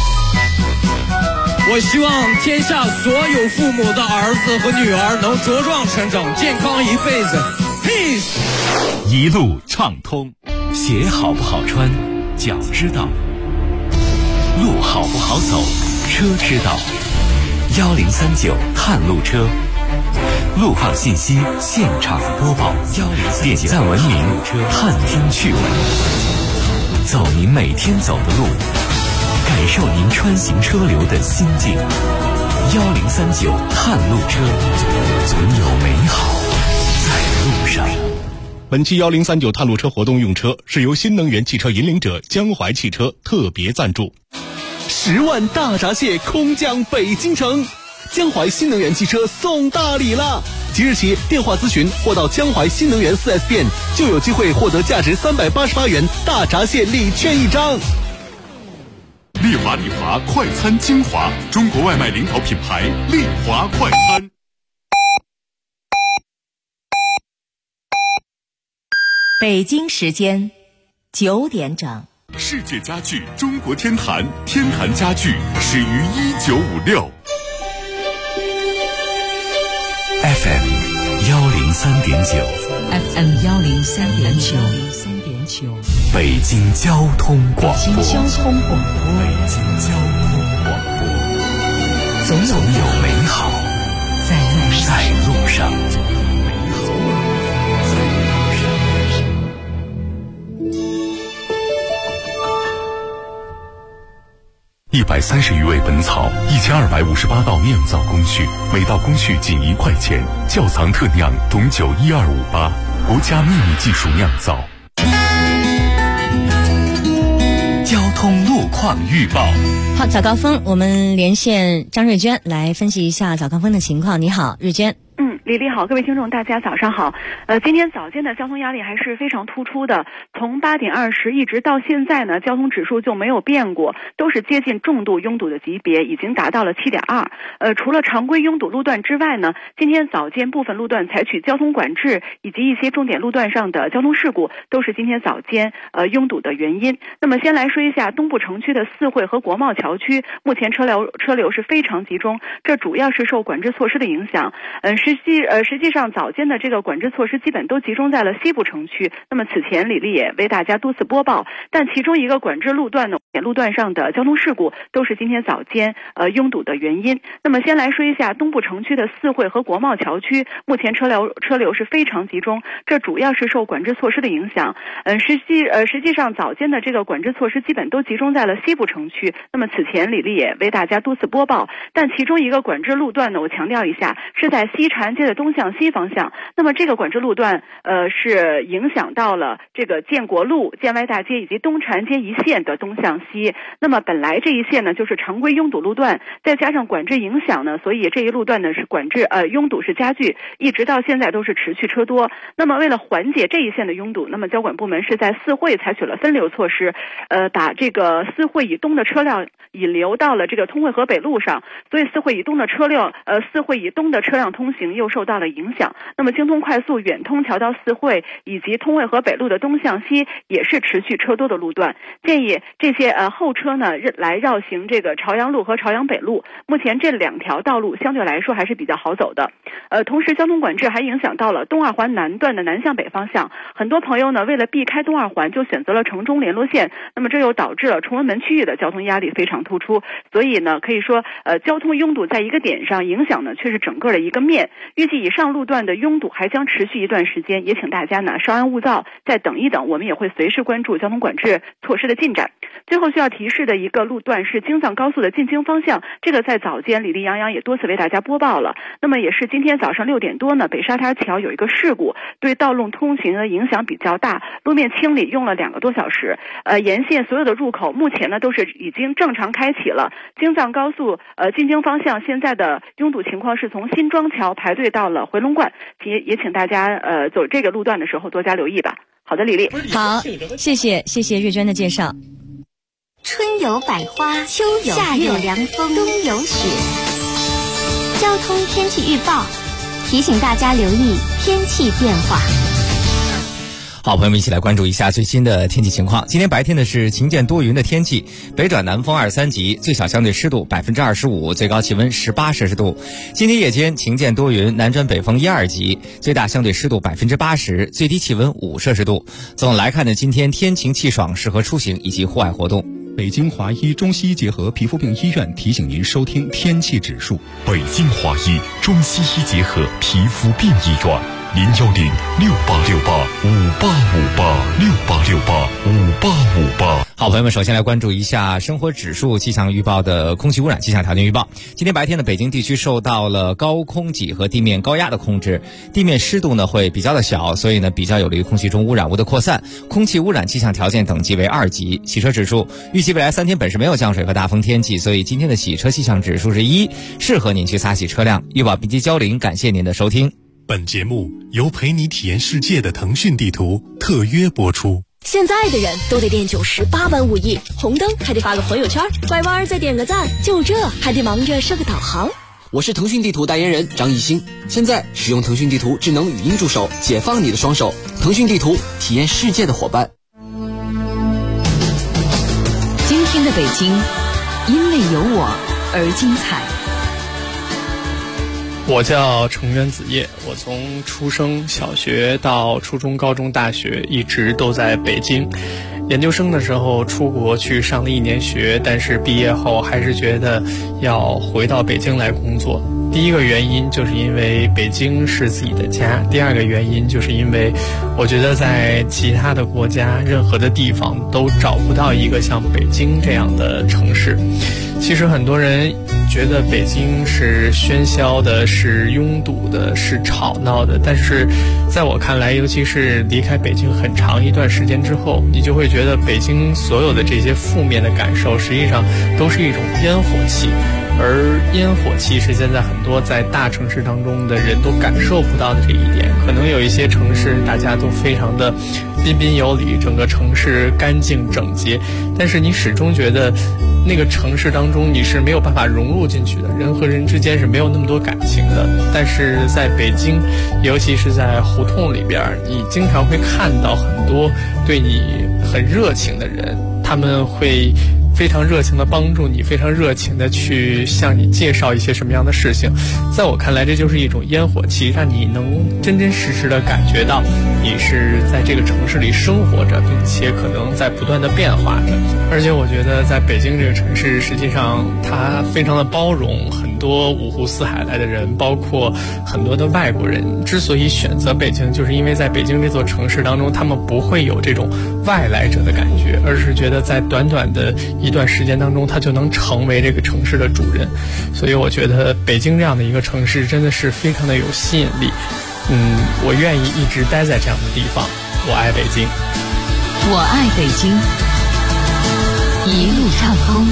我希望天下所有父母的儿子和女儿能茁壮成长，健康一辈子。 Peace。 一路畅通，鞋好不好穿脚知道，路好不好走车知道。1039探路车，路况信息现场播报，点赞文明，探听趣闻。 走您每天走的路，感受您穿行车流的心境。1039探路车，总有美好在路上。 本期1039探路车活动用车是由新能源汽车引领者江淮汽车特别赞助。 10万大闸蟹空降北京城，江淮新能源汽车送大礼了！即日起电话咨询或到江淮新能源 4S 店，就有机会获得价值388元大闸蟹礼券1张。 丽华快餐精华，中国外卖领跑品牌丽华快餐。 北京时间9点整。 世界家具中国天坛，天坛家具始于1956。 FM 103.9 FM 103.9 北京交通广播。 北京交通广播，总有美好在路上。 130余味本草，1258道酿造工序，每道工序仅1块钱。窖藏特酿董酒12588，国家秘密技术酿造。 交通路况预报。 好，早高峰，我们连线张瑞娟来分析一下早高峰的情况。你好，瑞娟。 李丽好，各位听众大家早上好。今天早间的交通压力还是非常突出的，从8点20一直到现在呢，交通指数就没有变过，都是接近重度拥堵的级别，已经达到了7.2。除了常规拥堵路段之外呢，今天早间部分路段采取交通管制，以及一些重点路段上的交通事故，都是今天早间拥堵的原因。那么先来说一下东部城区的四惠和国贸桥区，目前车流是非常集中，这主要是受管制措施的影响。实际上早间的这个管制措施基本都集中在了西部城区。那么此前李丽也为大家多次播报，但其中一个管制路段呢，路段上的交通事故都是今天早间拥堵的原因。那么先来说一下东部城区的四惠和国贸桥区，目前车流是非常集中，这主要是受管制措施的影响。实际上早间的这个管制措施基本都集中在了西部城区。那么此前李丽也为大家多次播报，但其中一个管制路段呢，我强调一下，是在西长安街的东向西方向。那么这个管制路段是影响到了这个建国路、建外大街以及东长安街一线的东向西。那么本来这一线呢就是常规拥堵路段，再加上管制影响呢，所以这一路段呢是拥堵是加剧，一直到现在都是持续车多。那么为了缓解这一线的拥堵，那么交管部门是在四惠采取了分流措施，把这个四惠以东的车辆引流到了这个通惠河北路上，所以四惠以东的车辆通行又受到了影响。那么京通快速远通桥到四惠以及通惠河北路的东向西也是持续车多的路段，建议这些后车呢来绕行这个朝阳路和朝阳北路。目前这两条道路相对来说还是比较好走的。同时交通管制还影响到了东二环南段的南向北方向，很多朋友呢为了避开东二环就选择了城中联络线，那么这又导致了崇文门区域的交通压力非常突出。所以呢可以说交通拥堵在一个点上，影响呢却是整个的一个面。预计以上路段的拥堵还将持续一段时间，也请大家呢稍安勿躁，再等一等，我们也会随时关注交通管制措施的进展。最后需要提示的一个路段是京藏高速的进京方向，这个在早间李丽洋洋也多次为大家播报了。那么也是今天早上6点多呢，北沙滩桥有一个事故，对道路通行的影响比较大，路面清理用了2个多小时。沿线所有的入口目前呢都是已经正常开启了。京藏高速进京方向现在的拥堵情况是从新庄桥排队到了回龙观，也请大家走这个路段的时候多加留意吧。好的，李丽。 好，谢谢瑞娟的介绍。 春有百花，秋有夏有凉风，冬有雪。交通天气预报提醒大家留意天气变化。 好，朋友们一起来关注一下最新的天气情况。今天白天呢是晴间多云的天气，北转南风2、3级，最小相对湿度25%，最高气温18摄氏度。今天夜间晴间多云，南转北风1、2级，最大相对湿度80%，最低气温5摄氏度。总的来看呢，今天天晴气爽，适合出行以及户外活动。 北京华医中西医结合皮肤病医院提醒您收听天气指数。 北京华医中西医结合皮肤病医院 0106868586858 好，朋友们，首先来关注一下生活指数气象预报的空气污染气象条件预报。今天白天呢，北京地区受到了高空挤和地面高压的控制，地面湿度呢会比较的小，所以呢比较有利于空气中污染物的扩散。空气污染气象条件等级为2级。洗车指数预计未来3天本市没有降水和大风天气，所以今天的洗车气象指数是1，适合您去擦洗车辆。预报编辑焦林，感谢您的收听。 本节目由陪你体验世界的腾讯地图特约播出。 现在的人都得练98般武艺，红灯还得发个朋友圈，拐弯再点个赞，就这还得忙着设个导航。 我是腾讯地图代言人张艺兴，现在使用腾讯地图智能语音助手，解放你的双手。腾讯地图，体验世界的伙伴。 今天的北京，因为有我而精彩。 我叫程渊子叶，我从出生、小学到初中、高中、大学一直都在北京。研究生的时候出国去上了1年学，但是毕业后还是觉得要回到北京来工作。第一个原因就是因为北京是自己的家，第二个原因就是因为我觉得在其他的国家任何的地方都找不到一个像北京这样的城市。其实很多人觉得北京是喧嚣的，是拥堵的，是吵闹的，但是在我看来，尤其是离开北京很长一段时间之后，你就会觉得北京所有的这些负面的感受实际上都是一种烟火气，而烟火气是现在很多在大城市当中的人都感受不到的这一点。可能有一些城市大家都非常的彬彬有礼，整个城市干净整洁，但是你始终觉得那个城市当中你是没有办法融入进去的，人和人之间是没有那么多感情的。但是在北京，尤其是在胡同里边，你经常会看到很多对你很热情的人，他们会非常热情的帮助你，非常热情的去向你介绍一些什么样的事情。在我看来，这就是一种烟火气，让你能真真实实的感觉到你是在这个城市里生活着，并且可能在不断的变化着。而且我觉得在北京这个城市，实际上它非常的包容，很多五湖四海来的人，包括很多的外国人，之所以选择北京，就是因为在北京这座城市当中，他们不会有这种外来者的感觉，而是觉得在短短的一段时间当中，他就能成为这个城市的主人。所以我觉得北京这样的一个城市真的是非常的有吸引力。我愿意一直待在这样的地方。我爱北京， 我爱北京，一路畅通。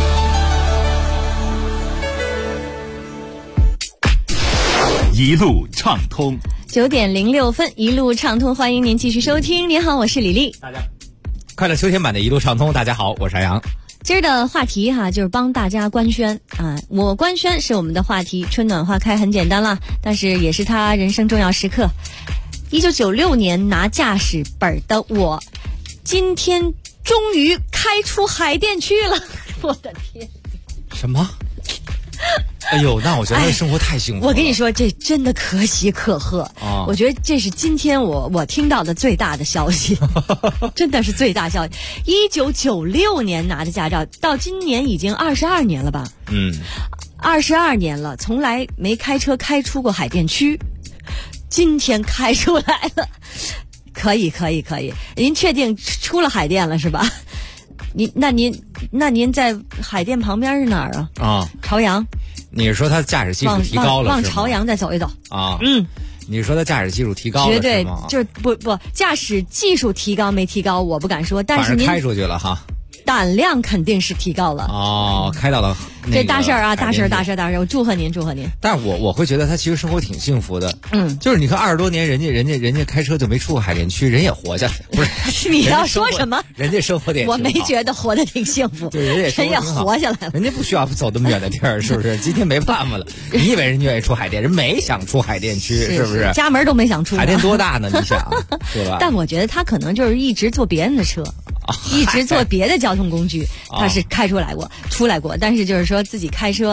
一路畅通。 9点06分，一路畅通，欢迎您继续收听。您好，我是李丽。 大家快乐秋天版的一路畅通，大家好，我是杨洋。 今儿的话题就是帮大家官宣啊，我官宣是我们的话题。春暖花开很简单啦，但是也是他人生重要时刻。1996年拿驾驶本的我，今天终于开出海淀区了。我的天！ 什么？哎呦，那我觉得生活太幸福了。 我跟你说，这真的可喜可贺啊！我觉得这是今天我听到的最大的消息，真的是最大消息。1996年拿的驾照，到今年已经22年了吧？22年了，从来没开车开出过海淀区，今天开出来了，可以。您确定出了海淀了是吧？那您在海淀旁边是哪儿啊？朝阳。 你是说他驾驶技术提高了往朝阳再走一走啊？你是说他驾驶技术提高了， 绝对就是不驾驶技术提高没提高我不敢说，但是您开出去了哈， 胆量肯定是提高了开到了这大事儿啊，大事儿，我祝贺您。 但是我会觉得他其实生活挺幸福的，就是你看20多年，人家开车就没出过海淀区，人也活下来，不是？ 你要说什么？ 人家生活的也挺好， 我没觉得活得挺幸福， 对，人也活下来了， 人家不需要走那么远的地儿，是不是？今天没办法了，你以为人家愿意出海淀，人没想出海淀区，是不是？ 家门都没想出。 海淀多大呢？你想，对吧？ 但我觉得他可能就是一直坐别人的车。一直坐别的交通工具，他是开出来过，但是就是说自己开车，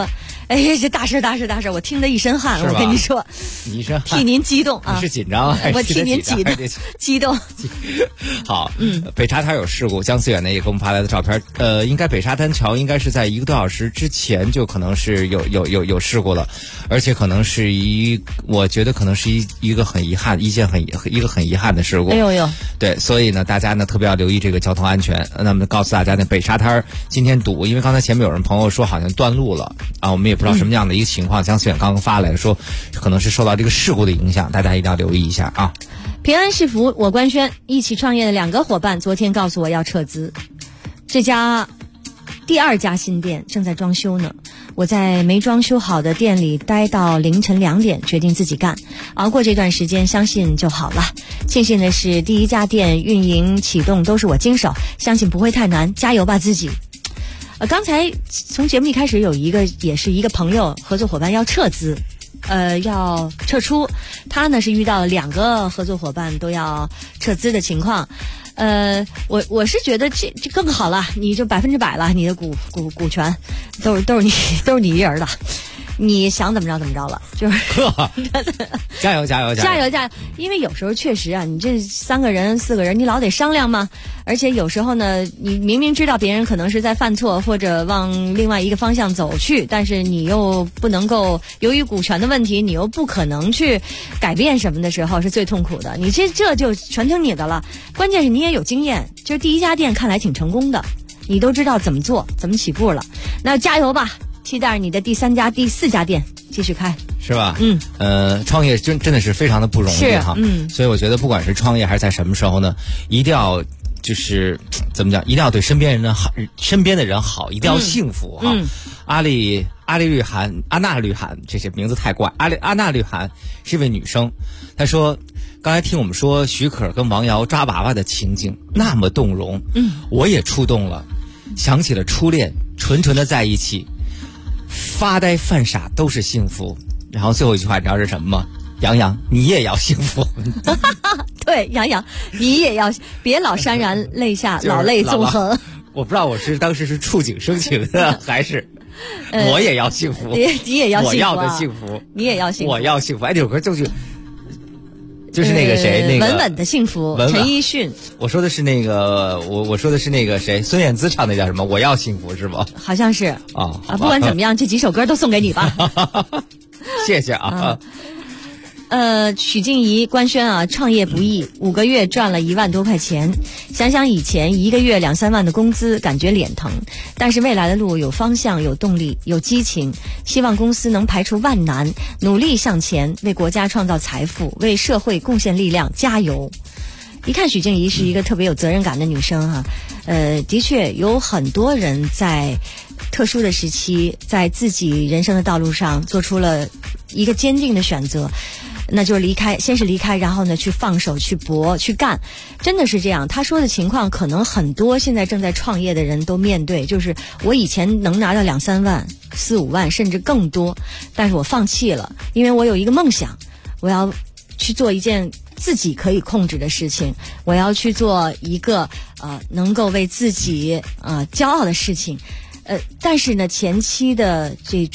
哎呀，这大事，我听得一身汗。我跟你说， 你一身汗， 替您激动啊！ 你是紧张还是我替您激动。 好，北沙滩有事故，江思远呢也给我们发来的照片。应该北沙滩桥应该是在1个多小时之前就可能是有事故了，而且可能是我觉得可能是一个很遗憾的事故。 哎呦呦！ 对，所以呢，大家呢特别要留意这个交通安全。那么告诉大家呢，北沙滩今天堵，因为刚才前面有人朋友说好像断路了啊，我们也不知道什么样的一个情况。江思远刚刚发来说，可能是受到这个事故的影响，大家一定要留意一下啊。 平安是福，我官宣一起创业的2个伙伴昨天告诉我要撤资，这家第2家新店正在装修呢。我在没装修好的店里待到凌晨2点，决定自己干，熬过这段时间，相信就好了。庆幸的是，第1家店运营启动都是我经手，相信不会太难，加油吧自己。刚才从节目一开始也是一个朋友合作伙伴要撤资，要撤出，他呢是遇到了2个合作伙伴都要撤资的情况。我是觉得这更好了，你就100%了，你的股权都是你一人的，你想怎么着怎么着了，就是加油！ 因为有时候确实啊，你这3个人4个人，你老得商量嘛。而且有时候呢，你明明知道别人可能是在犯错或者往另外一个方向走去，但是你又不能够由于股权的问题，你又不可能去改变什么的时候，是最痛苦的。你这就全听你的了。关键是你也有经验，就是第1家店看来挺成功的，你都知道怎么做，怎么起步了。那加油吧！期待你的第3家、第4家店继续开， 是吧？创业真的是非常的不容易哈。所以我觉得不管是创业还是在什么时候呢，一定要就是怎么讲，一定要对身边的人好，一定要幸福哈。阿娜绿涵这些名字太怪。阿娜绿涵是一位女生，她说刚才听我们说许可跟王瑶抓娃娃的情景那么动容，我也触动了，想起了初恋，纯纯的在一起，发呆犯傻都是幸福。然后最后一句话你知道是什么吗？杨洋，你也要幸福。 对，杨洋，你也要别老潸然泪下，老泪纵横。 我不知道我是当时是触景生情的，还是我也要幸福。 你也要幸福， 我要的幸福， 你也要幸福， 我要幸福。哎，这首歌就是那个谁，那个稳稳的幸福，陈奕迅。 我说的是那个，我说的是那个谁，孙燕姿唱的叫什么？我要幸福是吧？ 好像是啊。不管怎么样，这几首歌都送给你吧。 谢谢啊。 许静怡官宣啊，创业不易，5个月赚了1万多块钱。想想以前1个月2、3万的工资，感觉脸疼。但是未来的路有方向、有动力、有激情。希望公司能排除万难，努力向前，为国家创造财富，为社会贡献力量，加油！一看许静怡是一个特别有责任感的女生啊。的确有很多人在特殊的时期，在自己人生的道路上做出了一个坚定的选择。那就是离开，先是离开，然后呢去放手，去搏，去干，真的是这样。他说的情况可能很多现在正在创业的人都面对，就是我以前能拿到2、3万、4、5万甚至更多，但是我放弃了，因为我有一个梦想，我要去做一件自己可以控制的事情，我要去做一个能够为自己骄傲的事情。但是呢，前期的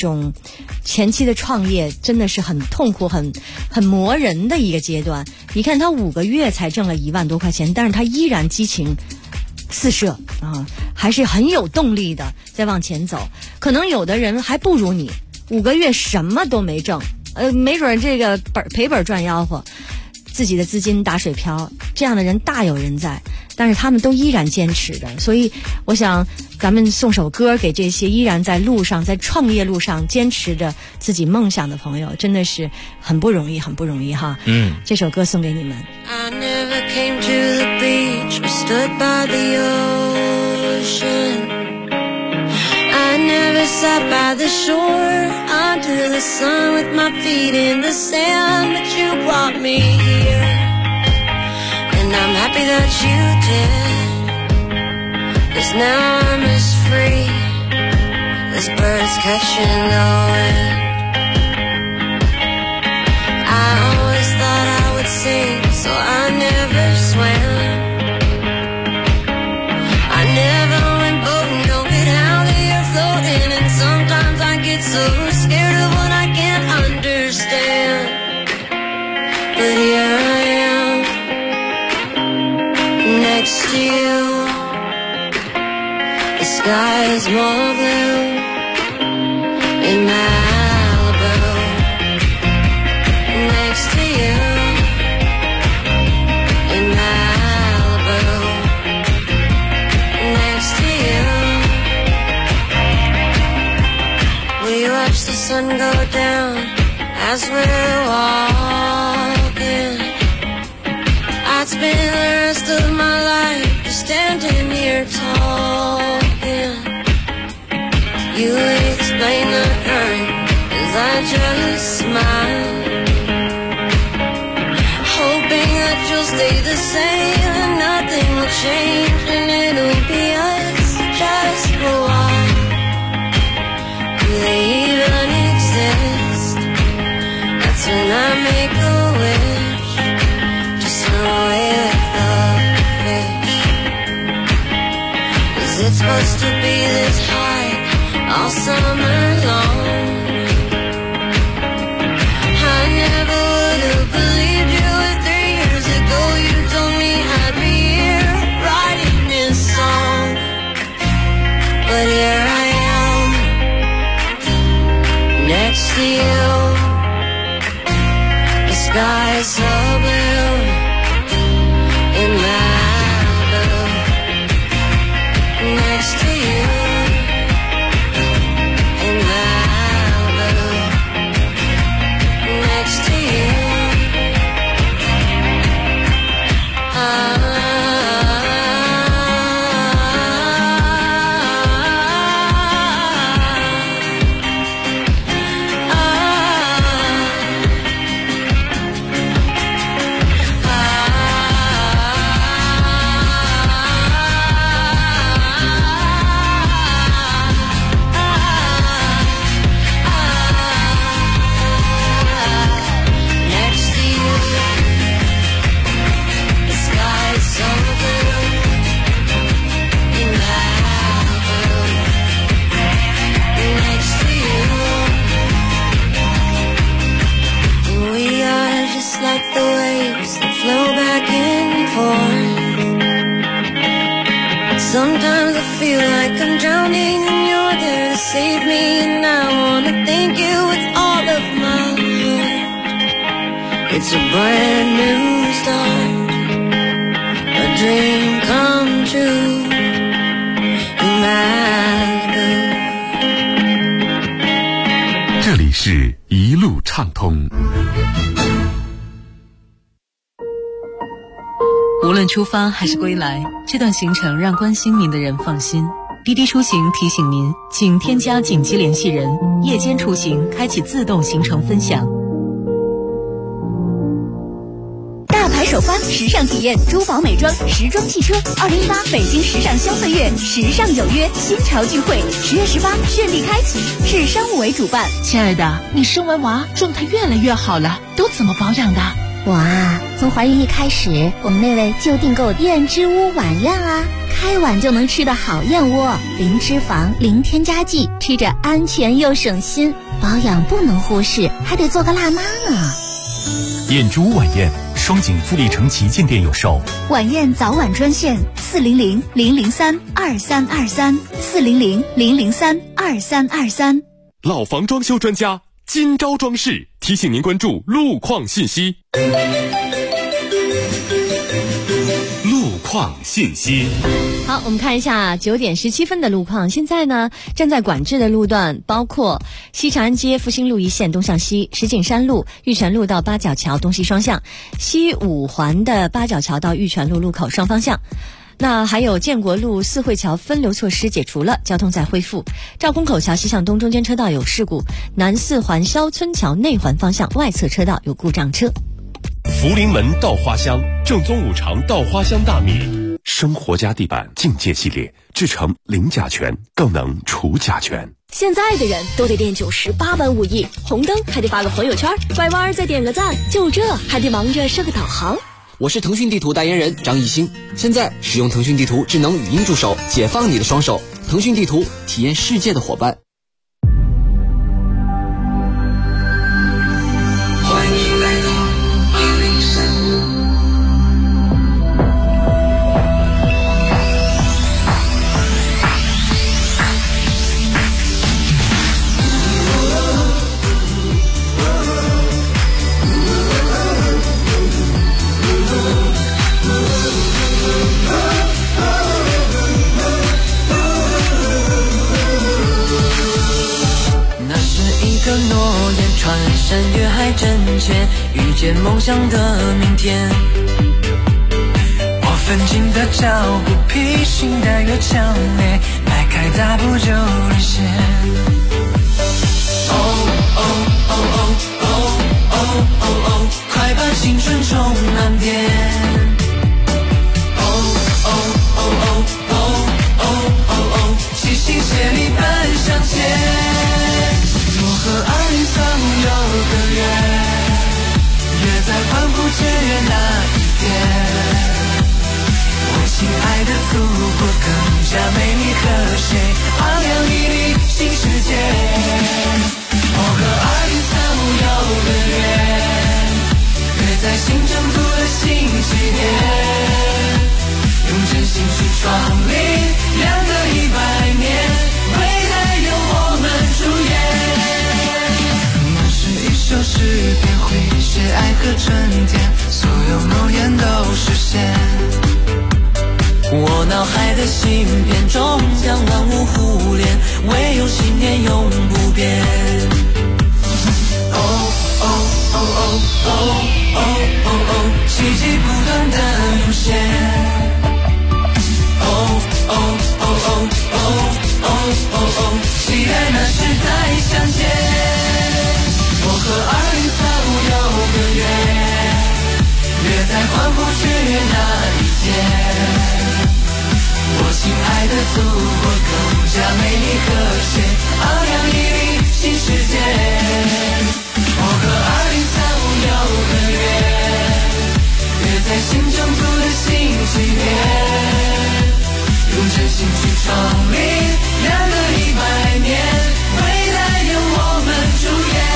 创业真的是很痛苦、很磨人的一个阶段。你看他5个月才挣了1万多块钱，但是他依然激情四射啊，还是很有动力的在往前走。可能有的人还不如你，5个月什么都没挣，没准这个赔本赚吆喝，自己的资金打水漂，这样的人大有人在。但是他们都依然坚持着，所以我想咱们送首歌给这些依然在路上，在创业路上坚持着自己梦想的朋友，真的是很不容易，很不容易哈。这首歌送给你们。 I never came to the beach or stood by the ocean. I never sat by the shore under the sun with my feet in the sand, but you brought me here.And I'm happy that you did, 'cause now I'm as free as birds catching the wind. I always thought I would sing, so I never swam. I never went boating, don't get how that you're floating, and sometimes I get get so scared of what I can't understand. But here I am, next to you. The sky is more blue in Malibu. Next to you in Malibu. Next to you. We watch the sun go down as we're walking. I'd spend the rest of my life just standing here talking. You explain the current as I just smile, hoping that you'll stay the same and nothing will change, and it'll be us just for a while. Do they even exist? That's when I make a wish, just run away with the fish. Is it supposed to be this high all summer long? I never would have believed you if 3 years ago you told me I'd be here writing this song. But here I am, next to you. The sky is so blue in Malibu. Next to you in Malibu. Next to you. Like the waves that flow back and forth. Sometimes I feel like I'm drowning and you're there to save me, and I wanna thank you with all of my heart. It's a brand new start, a dream come true in Malibu. 这里是一路畅通。 无论出发还是归来，这段行程让关心您的人放心。滴滴出行提醒您，请添加紧急联系人，夜间出行开启自动行程分享。 大牌首发，时尚体验，珠宝美妆，时装汽车。2018北京时尚消费月，时尚有约，新潮聚会，10月18顺利开启，市商务委主办。 亲爱的，你生完娃状态越来越好了，都怎么保养的？ 我啊，从怀孕一开始，我们那位就订购燕之屋晚宴啊，开碗就能吃的好燕窝，零脂肪，零添加剂，吃着安全又省心。保养不能忽视，还得做个辣妈呢。 燕之屋晚宴，双井富力城旗舰店有售。 晚宴早晚专线400-003-2323，400-003-2323。 老房装修专家今朝装饰提醒您关注路况信息。 路况信息。 好，我们看一下9点17分的路况。现在呢，正在管制的路段包括西长安街复兴路一线东向西，石景山路玉泉路到八角桥东西双向，西五环的八角桥到玉泉路路口双方向。那还有建国路四惠桥分流措施解除了，交通在恢复。赵公口桥西向东中间车道有事故，南四环肖村桥内环方向外侧车道有故障车。 福临门稻花香，正宗五常稻花香大米，生活家地板境界系列，制成零甲醛，更能除甲醛。 现在的人都得练98般武艺，红灯还得发个朋友圈，拐弯再点个赞，就这还得忙着设个导航。 我是腾讯地图代言人张艺兴，现在使用腾讯地图智能语音助手，解放你的双手。腾讯地图，体验世界的伙伴。 着诺言，穿山越海真前，遇见梦想的明天。我奋进的脚步，披星戴月强烈，迈开大步就沦陷。哦哦哦哦哦哦哦哦，快把青春充满电。哦哦哦哦哦哦哦哦，齐心协力奔向前。我和2035有个约，约在欢呼雀跃那一天。我亲爱的祖国更加美丽和谐，昂扬屹立新世界。我和2035有个约，约在新征途的新起点，用真心去创立亮个100年，未来由我们主演。那是一首诗篇，会写爱和春天，所有诺言都实现。我脑海的芯片终将万物互联，唯有信念永不变。哦哦哦哦哦哦哦哦，奇迹不断的涌现。哦哦哦哦哦哦哦哦，期待那时再相见。我和2035有个约，约在欢呼雀跃那一天。我亲爱的祖国更加美丽和谐，昂扬屹立新世界。我和2035有个约，约在新征途的新起点，用真心去创立亮个100年，未来由我们主演。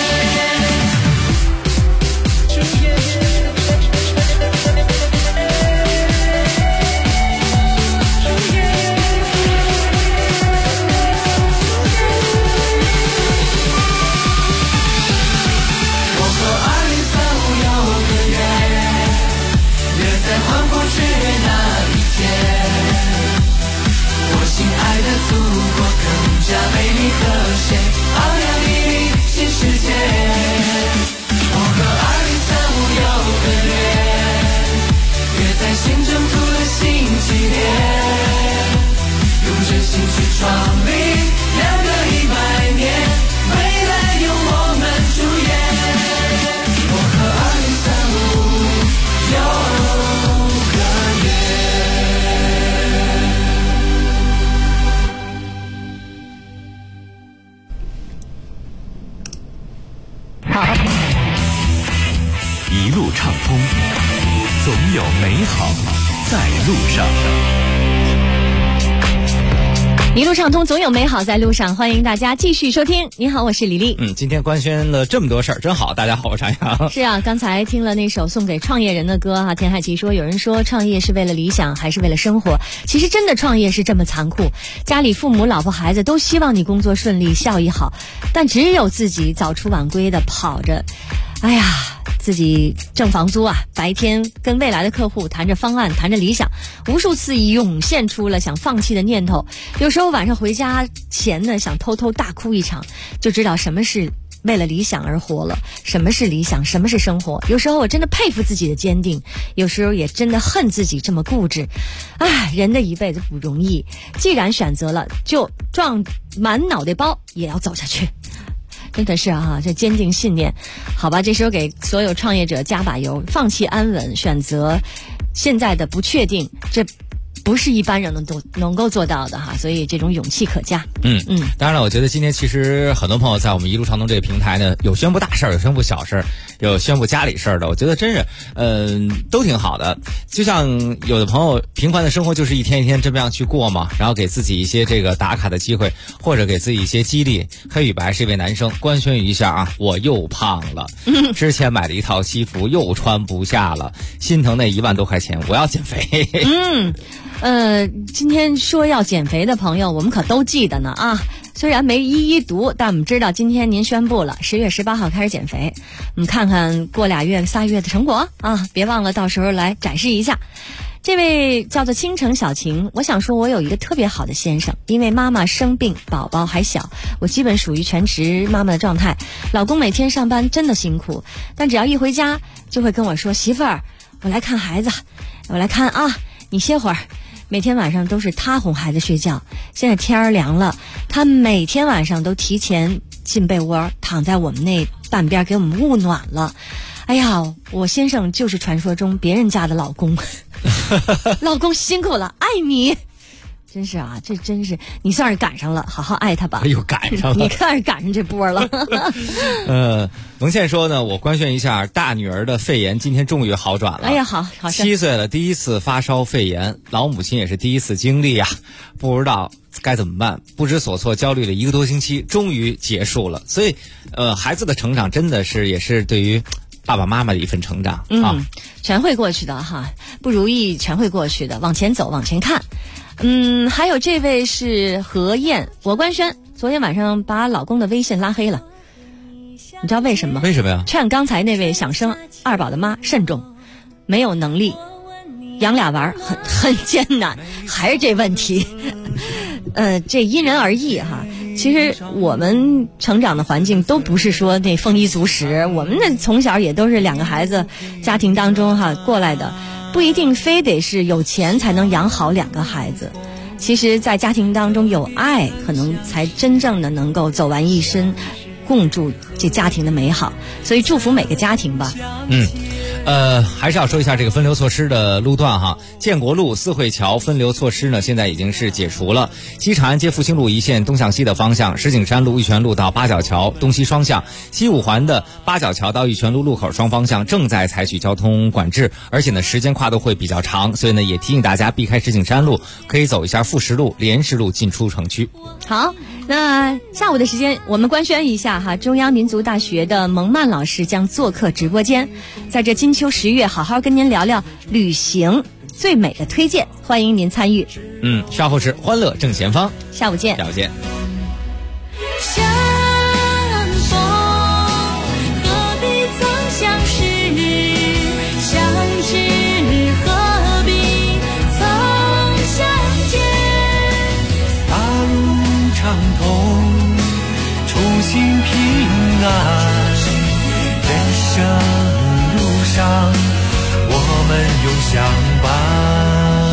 亲爱的祖国更加美丽和谐，昂扬屹立新世界。我和2035有个约，约在新征途的新起点，用真心去创立亮个100年，未来由我们主演。我和2035有个约。 一路畅通，总有美好在路上。 一路畅通，总有美好在路上。欢迎大家继续收听。你好，我是李丽。 今天官宣了这么多事儿，真好。大家好，我是张扬。 是啊，刚才听了那首送给创业人的歌哈，田海琪说，有人说创业是为了理想还是为了生活？其实真的创业是这么残酷，家里父母、老婆、孩子都希望你工作顺利、效益好，但只有自己早出晚归的跑着，哎呀，自己挣房租啊，白天跟未来的客户谈着方案，谈着理想，无数次涌现出了想放弃的念头。有时候晚上回家前呢，想偷偷大哭一场，就知道什么是为了理想而活了，什么是理想，什么是生活。有时候我真的佩服自己的坚定，有时候也真的恨自己这么固执。人的一辈子不容易，既然选择了，就撞满脑袋包也要走下去。真的是啊，这坚定信念。好吧，这时候给所有创业者加把油，放弃安稳，选择现在的不确定，这不是一般人能够做到的哈，所以这种勇气可嘉。 当然了，我觉得今天其实很多朋友在我们一路畅通这个平台呢，有宣布大事儿，有宣布小事儿，有宣布家里事儿的，我觉得真是都挺好的。就像有的朋友平凡的生活就是一天一天这么样去过嘛，然后给自己一些这个打卡的机会，或者给自己一些激励。黑与白是一位男生，官宣一下啊，我又胖了，之前买了一套西服又穿不下了，心疼那1万多块钱，我要减肥。 今天说要减肥的朋友，我们可都记得呢啊。虽然没一一读，但我们知道今天您宣布了10月18号开始减肥。我们看看过2月、3月的成果啊，别忘了到时候来展示一下。 这位叫做倾城小晴，我想说我有一个特别好的先生，因为妈妈生病，宝宝还小，我基本属于全职妈妈的状态。老公每天上班真的辛苦，但只要一回家就会跟我说，媳妇儿，我来看孩子，我来看啊，你歇会儿。每天晚上都是他哄孩子睡觉，现在天儿凉了，他每天晚上都提前进被窝，躺在我们那半边给我们捂暖了。哎呀，我先生就是传说中别人家的老公老公辛苦了，爱你。真是啊，这真是你算是赶上了，好好爱他吧。 哎呦，赶上了， 你看是赶上这波了。 蒙倩说呢，我官宣一下，大女儿的肺炎今天终于好转了。 哎呀，好 7岁了，第一次发烧肺炎，老母亲也是第一次经历啊，不知道该怎么办，不知所措，焦虑了1个多星期，终于结束了。所以，孩子的成长真的是也是对于爸爸妈妈的一份成长啊， 全会过去的哈，不如意全会过去的，往前走，往前看。还有这位是何燕，我官宣，昨天晚上把老公的微信拉黑了，你知道为什么？ 为什么呀？ 劝刚才那位想生2宝的妈慎重，没有能力养俩娃很艰难，还是这问题。这因人而异哈。其实我们成长的环境都不是说那丰衣足食，我们那从小也都是2个孩子家庭当中哈过来的，不一定非得是有钱才能养好2个孩子。其实在家庭当中有爱，可能才真正的能够走完一生，共筑这家庭的美好。所以祝福每个家庭吧。 还是要说一下这个分流措施的路段哈。建国路四惠桥分流措施呢，现在已经是解除了。西长安街复兴路一线东向西的方向，石景山路玉泉路到八角桥东西双向，西五环的八角桥到玉泉路路口双方向正在采取交通管制，而且呢时间跨度会比较长，所以呢也提醒大家避开石景山路，可以走一下富石路、莲石路进出城区。 好，那下午的时间我们官宣一下哈，中央民族大学的蒙曼老师将做客直播间，在这金秋10月好好跟您聊聊旅行最美的推荐，欢迎您参与。 稍后是欢乐正前方， 下午见。 下午见。 相逢何必曾相识，相知何必曾相见。 大路畅通，初心平安，人生路上我们永相伴。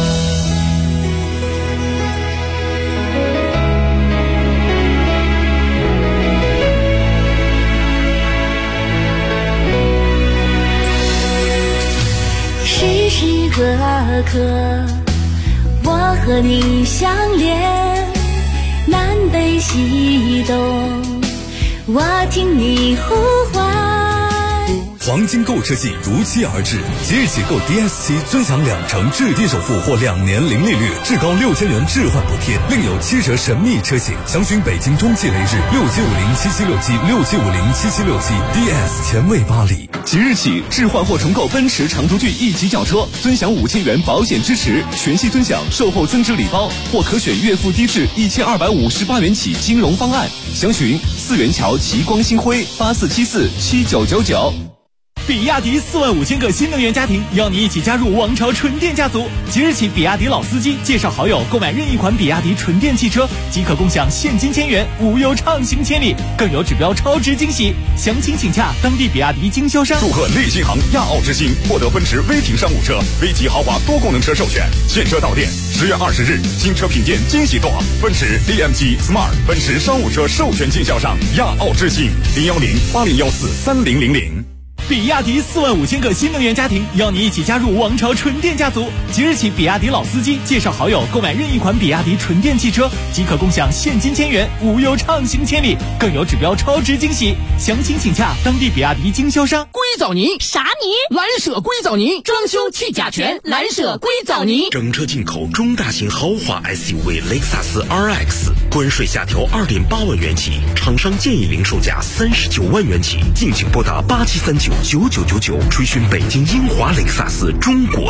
时时刻刻我和你相连，南北西东我听你呼唤。 黄金购车季如期而至，即日起购 DS7尊享2成置地首付或2年零利率，至高6000元置换补贴，另有7折神秘车型。详询北京中汽雷日6750776767507767 DS 前卫巴黎。 即日起置换或重购奔驰长途骏1级轿车，尊享5000元保险支持，全系尊享售后增值礼包，或可选月付低至1258元起金融方案。详询4元桥极光星辉84747999。 比亚迪45000个新能源家庭邀你一起加入王朝纯电家族。即日起，比亚迪老司机介绍好友购买任意款比亚迪纯电汽车，即可共享现金1000元，无忧畅行千里，更有指标超值惊喜。详情请洽当地比亚迪经销商。 祝贺内新航亚奥之星获得奔驰威霆商务车、V级豪华多功能车授权，现车到店。10月20日，新车品鉴惊喜多，奔驰 AMG Smart 奔驰商务车授权经销商亚奥之星，01080143000。 比亚迪45000个新能源家庭邀你一起加入王朝纯电家族。即日起，比亚迪老司机介绍好友购买任意款比亚迪纯电汽车，即可共享现金1000元，无忧畅行千里，更有指标超值惊喜。详情请洽当地比亚迪经销商。 硅藻泥啥泥？蓝舍硅藻泥，装修去甲醛，蓝舍硅藻泥。 整车进口中大型豪华 SUV 雷克萨斯 RX， 关税下调2.8万元起，厂商建议零售价39万元起，敬请拨打87399999，垂询北京英华雷克萨斯中国